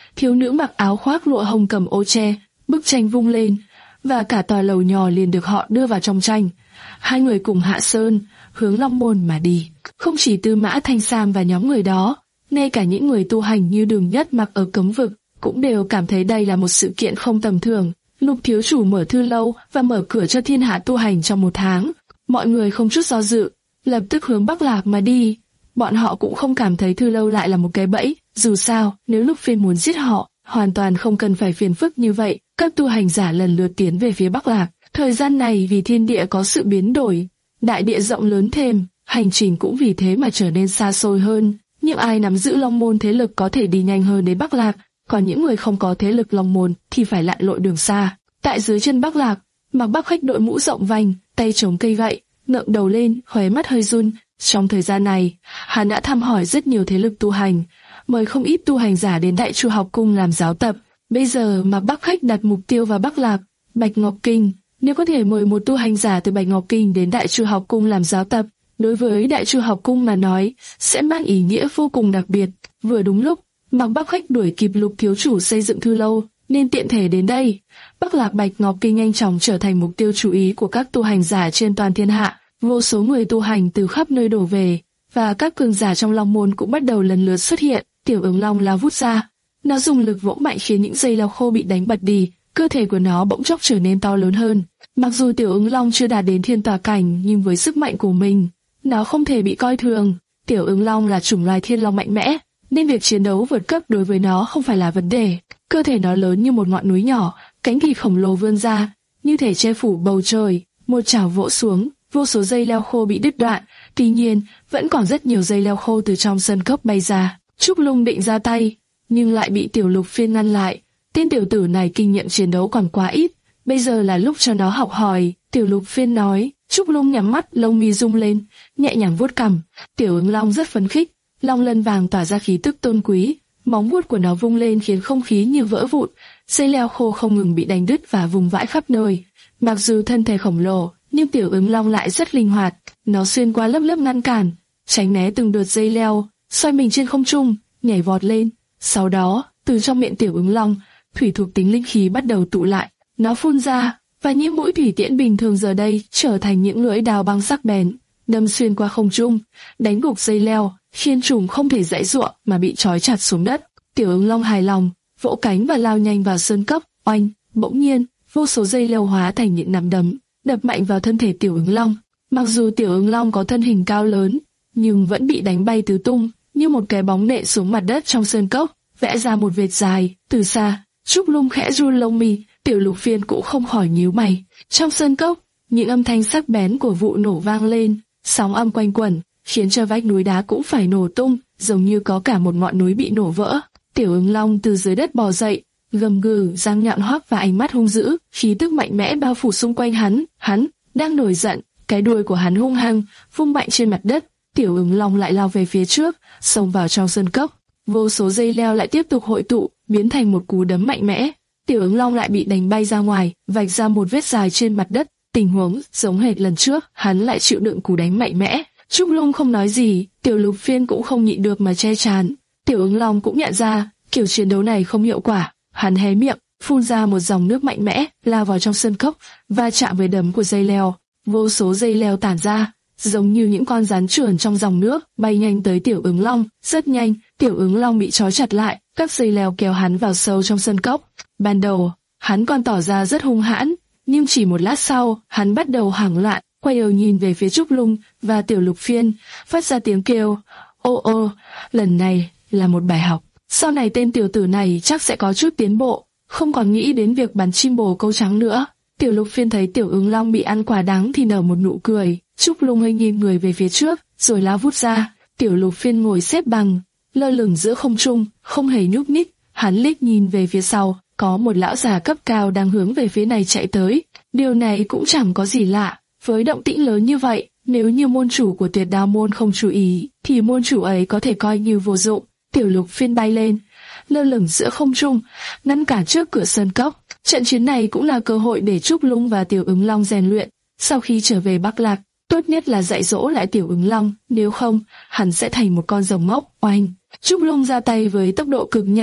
thiếu nữ mặc áo khoác lụa hồng cầm ô che, bức tranh vung lên, và cả tòa lầu nhỏ liền được họ đưa vào trong tranh. Hai người cùng hạ sơn, hướng Long Môn mà đi. Không chỉ Tư Mã Thanh Sam và nhóm người đó, ngay cả những người tu hành như Đường Nhất Mặc ở cấm vực cũng đều cảm thấy đây là một sự kiện không tầm thường. Lục thiếu chủ mở thư lâu và mở cửa cho thiên hạ tu hành trong một tháng. Mọi người không chút do dự, lập tức hướng Bắc Lạc mà đi. Bọn họ cũng không cảm thấy thư lâu lại là một cái bẫy. Dù sao, nếu Lục Phiên muốn giết họ, hoàn toàn không cần phải phiền phức như vậy. Các tu hành giả lần lượt tiến về phía Bắc Lạc. Thời gian này vì thiên địa có sự biến đổi, đại địa rộng lớn thêm, hành trình cũng vì thế mà trở nên xa xôi hơn. Những ai nắm giữ Long Môn thế lực có thể đi nhanh hơn đến Bắc Lạc, còn những người không có thế lực Long Môn thì phải lặn lội đường xa. Tại dưới chân Bắc Lạc, Mạc Bắc Khách đội mũ rộng vành, tay chống cây gậy, ngẩng đầu lên, khóe mắt hơi run. Trong thời gian này, hắn đã thăm hỏi rất nhiều thế lực tu hành, mời không ít tu hành giả đến Đại Chu học cung làm giáo tập. Bây giờ Mạc Bắc Khách đặt mục tiêu vào Bắc Lạc, Bạch Ngọc Kinh. Nếu có thể mời một tu hành giả từ Bạch Ngọc Kinh đến Đại Chu học cung làm giáo tập, đối với Đại Chu học cung mà nói, sẽ mang ý nghĩa vô cùng đặc biệt. Vừa đúng lúc, Mạc Bắc Khách đuổi kịp Lục thiếu chủ xây dựng thư lâu, nên tiện thể đến đây. Bắc Lạc Bạch Ngọc Kinh nhanh chóng trở thành mục tiêu chú ý của các tu hành giả trên toàn thiên hạ. Vô số người tu hành từ khắp nơi đổ về, và các cường giả trong Long Môn cũng bắt đầu lần lượt xuất hiện. Tiểu Ứng Long lao vút ra, nó dùng lực vỗ mạnh khiến những dây leo khô bị đánh bật đi, cơ thể của nó bỗng chốc trở nên to lớn hơn. Mặc dù Tiểu Ứng Long chưa đạt đến thiên tòa cảnh, nhưng với sức mạnh của mình, nó không thể bị coi thường. Tiểu Ứng Long là chủng loài thiên long mạnh mẽ, nên việc chiến đấu vượt cấp đối với nó không phải là vấn đề. Cơ thể nó lớn như một ngọn núi nhỏ, cánh thì khổng lồ vươn ra, như thể che phủ bầu trời. Một chảo vỗ xuống, vô số dây leo khô bị đứt đoạn. Tuy nhiên, vẫn còn rất nhiều dây leo khô từ trong sân cốc bay ra. Trúc Lung định ra tay, nhưng lại bị Tiểu Lục Phiên ngăn lại. Tên tiểu tử này kinh nghiệm chiến đấu còn quá ít, bây giờ là lúc cho nó học hỏi. Tiểu Lục Phiên nói. Trúc Lung nhắm mắt, lông mi rung lên, nhẹ nhàng vuốt cằm. Tiểu Ứng Long rất phấn khích, long lân vàng tỏa ra khí tức tôn quý, móng vuốt của nó vung lên khiến không khí như vỡ vụn, dây leo khô không ngừng bị đánh đứt và vùng vãi khắp nơi. Mặc dù thân thể khổng lồ, nhưng Tiểu Ứng Long lại rất linh hoạt, nó xuyên qua lớp lớp ngăn cản, tránh né từng đợt dây leo, xoay mình trên không trung, nhảy vọt lên. Sau đó, từ trong miệng Tiểu Ứng Long, thủy thuộc tính linh khí bắt đầu tụ lại, nó phun ra, và những mũi thủy tiễn bình thường giờ đây trở thành những lưỡi đào băng sắc bén, đâm xuyên qua không trung, đánh gục dây leo, khiến chúng không thể giãy giụa mà bị trói chặt xuống đất. Tiểu Ứng Long hài lòng, vỗ cánh và lao nhanh vào sơn cốc. Oanh! Bỗng nhiên, vô số dây leo hóa thành những nắm đấm, đập mạnh vào thân thể Tiểu Ứng Long. Mặc dù Tiểu Ứng Long có thân hình cao lớn, nhưng vẫn bị đánh bay tứ tung, như một cái bóng nện xuống mặt đất trong sơn cốc, vẽ ra một vệt dài. Từ xa, Trúc Lung khẽ run lông mi, Tiểu Lục Phiên cũng không khỏi nhíu mày. Trong sơn cốc, những âm thanh sắc bén của vụ nổ vang lên, sóng âm quanh quẩn, khiến cho vách núi đá cũng phải nổ tung, giống như có cả một ngọn núi bị nổ vỡ. Tiểu Ứng Long từ dưới đất bò dậy, gầm gừ, răng nhọn hoắt và ánh mắt hung dữ, khí tức mạnh mẽ bao phủ xung quanh hắn. Hắn đang nổi giận, cái đuôi của hắn hung hăng vung mạnh trên mặt đất. Tiểu Ứng Long lại lao về phía trước, xông vào trong sơn cốc. Vô số dây leo lại tiếp tục hội tụ, biến thành một cú đấm mạnh mẽ. Tiểu Ứng Long lại bị đánh bay ra ngoài, vạch ra một vết dài trên mặt đất. Tình huống giống hệt lần trước, hắn lại chịu đựng cú đánh mạnh mẽ. Trúc Lung không nói gì, Tiểu Lục Phiên cũng không nhịn được mà che trán. Tiểu Ứng Long cũng nhận ra kiểu chiến đấu này không hiệu quả, hắn hé miệng, phun ra một dòng nước mạnh mẽ, lao vào trong sơn cốc, va chạm với đấm của dây leo. Vô số dây leo tản ra, giống như những con rắn trườn trong dòng nước, bay nhanh tới Tiểu Ứng Long. Rất nhanh, Tiểu Ứng Long bị trói chặt lại, các dây leo kéo hắn vào sâu trong sơn cốc. Ban đầu, hắn còn tỏ ra rất hung hãn, nhưng chỉ một lát sau, hắn bắt đầu hoảng loạn, quay đầu nhìn về phía Trúc Lung và Tiểu Lục Phiên, phát ra tiếng kêu, ô ô, lần này là một bài học. Sau này tên tiểu tử này chắc sẽ có chút tiến bộ, không còn nghĩ đến việc bắn chim bồ câu trắng nữa. Tiểu Lục Phiên thấy Tiểu Ứng Long bị ăn quả đắng thì nở một nụ cười. Trúc Lung hơi nghiêng người về phía trước, rồi lao vút ra. Tiểu Lục Phiên ngồi xếp bằng, lơ lửng giữa không trung, không hề nhúc nhích. Hắn liếc nhìn về phía sau, có một lão già cấp cao đang hướng về phía này chạy tới. Điều này cũng chẳng có gì lạ, với động tĩnh lớn như vậy, nếu như môn chủ của Tuyệt Đao môn không chú ý, thì môn chủ ấy có thể coi như vô dụng. Tiểu Lục Phiên bay lên, lơ lửng giữa không trung, ngăn cản trước cửa sơn cốc. Trận chiến này cũng là cơ hội để Trúc Lung và Tiểu Ứng Long rèn luyện. Sau khi trở về Bắc Lạc, tốt nhất là dạy dỗ lại Tiểu Ứng Long, nếu không, hắn sẽ thành một con rồng ngốc. Oanh! Trúc Lung ra tay với tốc độ cực nhanh,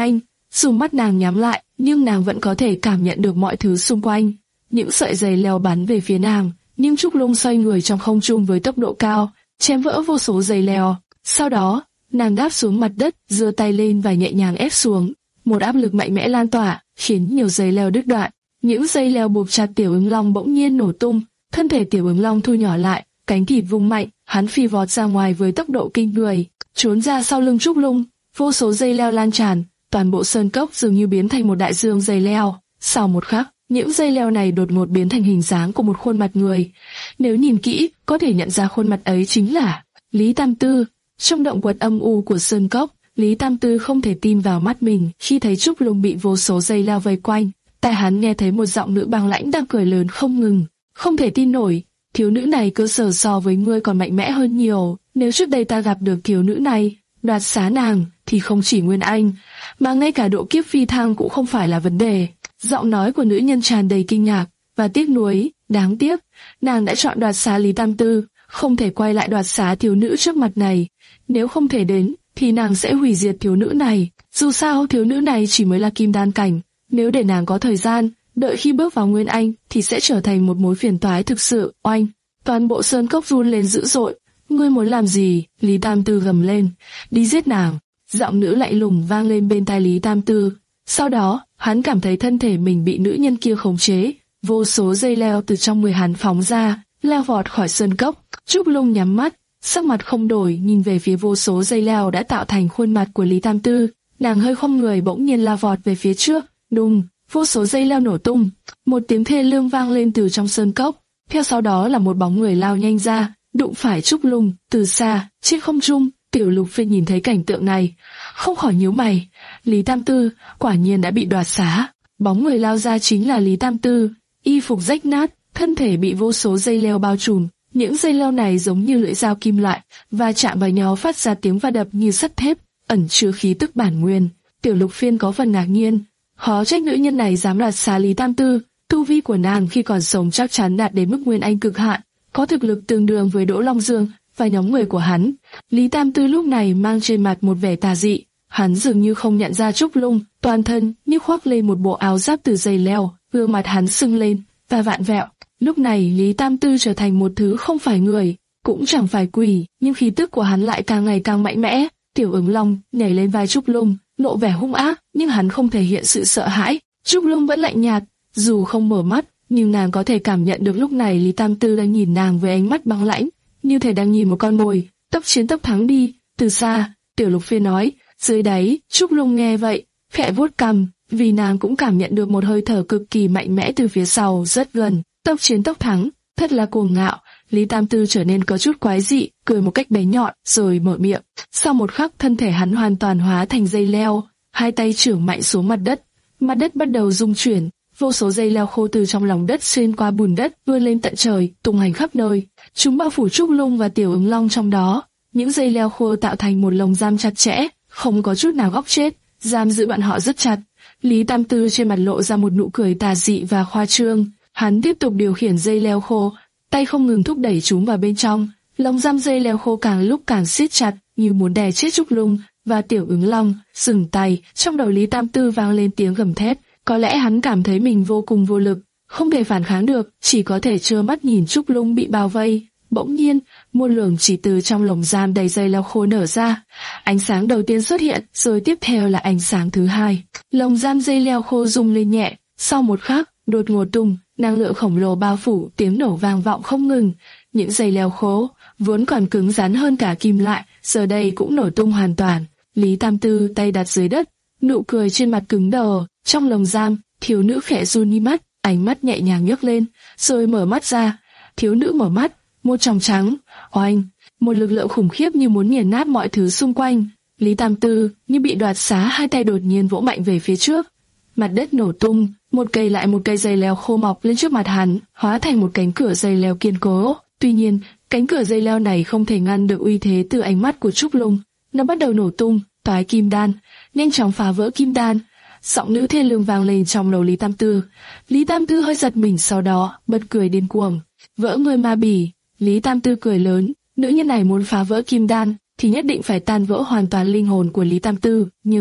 dù mắt nàng nhắm lại, nhưng nàng vẫn có thể cảm nhận được mọi thứ xung quanh. Những sợi dây leo bắn về phía nàng, nhưng Trúc Lung xoay người trong không trung với tốc độ cao, chém vỡ vô số dây leo. Sau đó, nàng đáp xuống mặt đất, giơ tay lên và nhẹ nhàng ép xuống. Một áp lực mạnh mẽ lan tỏa, khiến nhiều dây leo đứt đoạn. Những dây leo buộc chặt Tiểu Ứng Long bỗng nhiên nổ tung, thân thể Tiểu Ứng Long thu nhỏ lại, cánh thịt vung mạnh, hắn phi vọt ra ngoài với tốc độ kinh người, trốn ra sau lưng Trúc Lung. Vô số dây leo lan tràn, toàn bộ sơn cốc dường như biến thành một đại dương dây leo. Sau một khắc, những dây leo này đột ngột biến thành hình dáng của một khuôn mặt người. Nếu nhìn kỹ, có thể nhận ra khuôn mặt ấy chính là Lý Tam Tư. Trong động quật âm u của sơn cốc, Lý Tam Tư không thể tin vào mắt mình khi thấy Trúc Lung bị vô số dây leo vây quanh. Tai hắn nghe thấy một giọng nữ băng lãnh đang cười lớn không ngừng. Không thể tin nổi, thiếu nữ này cơ sở so với ngươi còn mạnh mẽ hơn nhiều. Nếu trước đây ta gặp được thiếu nữ này, đoạt xá nàng, thì không chỉ Nguyên Anh, mà ngay cả độ kiếp phi thăng cũng không phải là vấn đề. Giọng nói của nữ nhân tràn đầy kinh ngạc và tiếc nuối. Đáng tiếc, nàng đã chọn đoạt xá Lý Tam Tư, không thể quay lại đoạt xá thiếu nữ trước mặt này. Nếu không thể đến, thì nàng sẽ hủy diệt thiếu nữ này. Dù sao, thiếu nữ này chỉ mới là kim đan cảnh. Nếu để nàng có thời gian, đợi khi bước vào Nguyên Anh, thì sẽ trở thành một mối phiền toái thực sự. Oanh! Toàn bộ sơn cốc run lên dữ dội. Ngươi muốn làm gì? Lý Tam Tư gầm lên. Đi giết nàng. Giọng nữ lạnh lùng vang lên bên tai Lý Tam Tư. Sau đó, hắn cảm thấy thân thể mình bị nữ nhân kia khống chế. Vô số dây leo từ trong người hắn phóng ra, leo vọt khỏi sơn cốc. Trúc Lung nhắm mắt, sắc mặt không đổi, nhìn về phía vô số dây leo đã tạo thành khuôn mặt của Lý Tam Tư. Nàng hơi khom người bỗng nhiên lao vọt về phía trước. Đùng! Vô số dây leo nổ tung. Một tiếng thê lương vang lên từ trong sơn cốc. Theo sau đó là một bóng người lao nhanh ra, đụng phải Trúc Lung. Từ xa, trên không trung, Tiểu Lục Phiên nhìn thấy cảnh tượng này, không khỏi nhíu mày. Lý Tam Tư quả nhiên đã bị đoạt xá. Bóng người lao ra chính là Lý Tam Tư, y phục rách nát, thân thể bị vô số dây leo bao trùm. Những dây leo này giống như lưỡi dao kim loại, và chạm vào nhau phát ra tiếng va đập như sắt thép, ẩn chứa khí tức bản nguyên. Tiểu Lục Phiên có phần ngạc nhiên, khó trách nữ nhân này dám đoạt xá Lý Tam Tư. Tu vi của nàng khi còn sống chắc chắn đạt đến mức Nguyên Anh cực hạn, có thực lực tương đương với Đỗ Long Dương và nhóm người của hắn. Lý Tam Tư lúc này mang trên mặt một vẻ tà dị, hắn dường như không nhận ra Trúc Lung, toàn thân như khoác lên một bộ áo giáp từ dây leo, gương mặt hắn sưng lên và vặn vẹo. Lúc này Lý Tam Tư trở thành một thứ không phải người, cũng chẳng phải quỷ, nhưng khí tức của hắn lại càng ngày càng mạnh mẽ. Tiểu Ứng Long nhảy lên vai Trúc Lung, lộ vẻ hung ác, nhưng hắn không thể hiện sự sợ hãi. Trúc Lung vẫn lạnh nhạt, dù không mở mắt, nhưng nàng có thể cảm nhận được lúc này Lý Tam Tư đang nhìn nàng với ánh mắt băng lãnh, như thể đang nhìn một con mồi. Tốc chiến tốc thắng đi. Từ xa, Tiểu Lục Phiên nói. Dưới đáy, Trúc Lung nghe vậy, khẽ vuốt cằm, vì nàng cũng cảm nhận được một hơi thở cực kỳ mạnh mẽ từ phía sau, rất gần. Tốc chiến tốc thắng, thật là cuồng ngạo. Lý Tam Tư trở nên có chút quái dị, cười một cách bé nhọn, rồi mở miệng. Sau một khắc, thân thể hắn hoàn toàn hóa thành dây leo, hai tay chưởng mạnh xuống mặt đất, mặt đất bắt đầu rung chuyển. Vô số dây leo khô từ trong lòng đất xuyên qua bùn đất vươn lên tận trời, tung hành khắp nơi. Chúng bao phủ Trúc Lung và Tiểu Ứng Long trong đó. Những dây leo khô tạo thành một lồng giam chặt chẽ, không có chút nào góc chết, giam giữ bọn họ rất chặt. Lý Tam Tư trên mặt lộ ra một nụ cười tà dị và khoa trương. Hắn tiếp tục điều khiển dây leo khô, tay không ngừng thúc đẩy chúng vào bên trong. Lồng giam dây leo khô càng lúc càng siết chặt, như muốn đè chết Trúc Lung và Tiểu Ứng Long. Dừng tay, trong đầu Lý Tam Tư vang lên tiếng gầm thét. Có lẽ hắn cảm thấy mình vô cùng vô lực, không thể phản kháng được, chỉ có thể trơ mắt nhìn Trúc Lung bị bao vây. Bỗng nhiên, một luồng chỉ từ trong lồng giam đầy dây leo khô nở ra. Ánh sáng đầu tiên xuất hiện, rồi tiếp theo là ánh sáng thứ hai. Lồng giam dây leo khô rung lên nhẹ, sau một khắc, đột ngột tung, năng lượng khổng lồ bao phủ, tiếng nổ vang vọng không ngừng. Những dây leo khô, vốn còn cứng rắn hơn cả kim loại, giờ đây cũng nổ tung hoàn toàn. Lý Tam Tư tay đặt dưới đất, nụ cười trên mặt cứng đờ. Trong lồng giam, thiếu nữ khẽ run mi mắt, ánh mắt nhẹ nhàng nhấc lên, rồi mở mắt ra. Thiếu nữ mở mắt, một tròng trắng, oanh, một lực lượng khủng khiếp như muốn nghiền nát mọi thứ xung quanh. Lý Tam Tư như bị đoạt xá, hai tay đột nhiên vỗ mạnh về phía trước. Mặt đất nổ tung, một cây lại một cây dây leo khô mọc lên trước mặt hắn, hóa thành một cánh cửa dây leo kiên cố. Tuy nhiên, cánh cửa dây leo này không thể ngăn được uy thế từ ánh mắt của Trúc Lung. Nó bắt đầu nổ tung, toái kim đan, nhanh chóng phá vỡ kim đan. Giọng nữ thê lương vang lên trong đầu Lý Tam Tư. Lý Tam Tư hơi giật mình, sau đó bật cười điên cuồng. Vỡ người ma bỉ. Lý Tam Tư cười lớn. Nữ nhân này muốn phá vỡ kim đan thì nhất định phải tan vỡ hoàn toàn linh hồn của Lý Tam Tư. Nhưng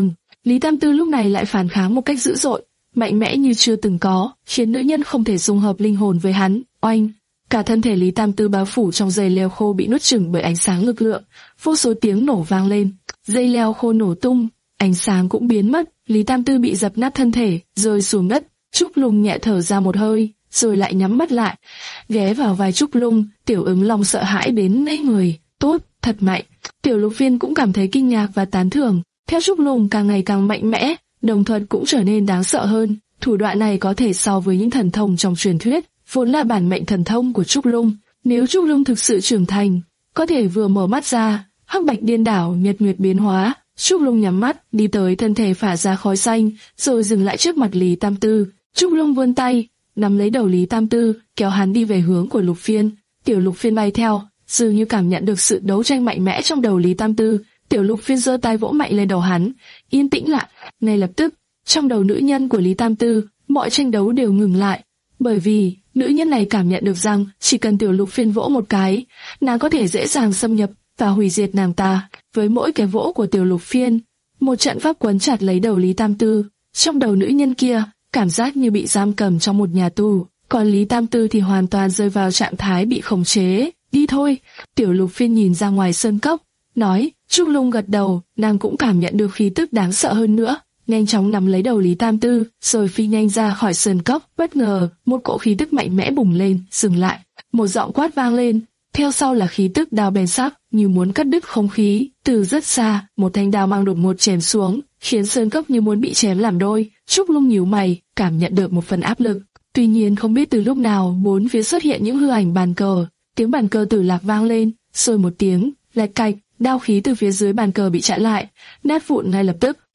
Lý Tam Tư lúc này lại phản kháng một cách dữ dội, mạnh mẽ như chưa từng có, khiến nữ nhân không thể dung hợp linh hồn với hắn. Oanh! Cả thân thể Lý Tam Tư bao phủ trong dây leo khô bị nuốt chửng bởi ánh sáng lực lượng, vô số tiếng nổ vang lên, dây leo khô nổ tung, ánh sáng cũng biến mất, Lý Tam Tư bị dập nát thân thể, rơi xuống đất. Trúc Lung nhẹ thở ra một hơi, rồi lại nhắm mắt lại, ghé vào vai Trúc Lung. Tiểu Ứng Long sợ hãi đến nảy người, tốt, thật mạnh. Tiểu Lục Phiên cũng cảm thấy kinh ngạc và tán thưởng. Theo Trúc Lung càng ngày càng mạnh mẽ, đồng thuật cũng trở nên đáng sợ hơn. Thủ đoạn này có thể so với những thần thông trong truyền thuyết, vốn là bản mệnh thần thông của Trúc Lung. Nếu Trúc Lung thực sự trưởng thành, có thể vừa mở mắt ra, hắc bạch điên đảo, nhật nguyệt biến hóa. Trúc Lung nhắm mắt, đi tới thân thể phả ra khói xanh, rồi dừng lại trước mặt Lý Tam Tư. Trúc Lung vươn tay, nắm lấy đầu Lý Tam Tư, kéo hắn đi về hướng của Lục Phiên. Tiểu Lục Phiên bay theo, dường như cảm nhận được sự đấu tranh mạnh mẽ trong đầu Lý Tam Tư. Tiểu Lục Phiên giơ tay vỗ mạnh lên đầu hắn, yên tĩnh lại. Ngay lập tức, trong đầu nữ nhân của Lý Tam Tư, mọi tranh đấu đều ngừng lại, bởi vì nữ nhân này cảm nhận được rằng chỉ cần Tiểu Lục Phiên vỗ một cái, nàng có thể dễ dàng xâm nhập và hủy diệt nàng ta. Với mỗi cái vỗ của Tiểu Lục Phiên, một trận pháp quấn chặt lấy đầu Lý Tam Tư. Trong đầu nữ nhân kia, cảm giác như bị giam cầm trong một nhà tù, còn Lý Tam Tư thì hoàn toàn rơi vào trạng thái bị khống chế. Đi thôi. Tiểu Lục Phiên nhìn ra ngoài sơn cốc, nói. Trúc Lung gật đầu, nàng cũng cảm nhận được khí tức đáng sợ hơn nữa, nhanh chóng nắm lấy đầu Lý Tam Tư, rồi phi nhanh ra khỏi sơn cốc. Bất ngờ, một cỗ khí tức mạnh mẽ bùng lên, dừng lại. Một giọng quát vang lên, theo sau là khí tức đao bén sắc, như muốn cắt đứt không khí. Từ rất xa, một thanh đao mang đột ngột chém xuống, khiến sơn cốc như muốn bị chém làm đôi. Trúc Lung nhíu mày, cảm nhận được một phần áp lực. Tuy nhiên không biết từ lúc nào, bốn phía xuất hiện những hư ảnh bàn cờ. Tiếng bàn cờ tử lạc vang lên, rồi một tiếng lạch cạch, đao khí từ phía dưới bàn cờ bị chặn lại, nát vụn ngay lập tức.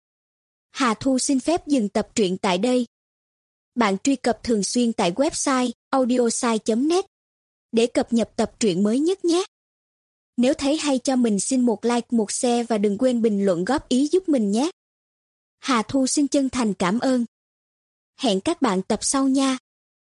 Hà Thu xin phép dừng tập truyện tại đây. Bạn truy cập thường xuyên tại website audiosai chấm net để cập nhật tập truyện mới nhất nhé. Nếu thấy hay cho mình xin một like, một share và đừng quên bình luận góp ý giúp mình nhé. Hà Thu xin chân thành cảm ơn. Hẹn các bạn tập sau nha.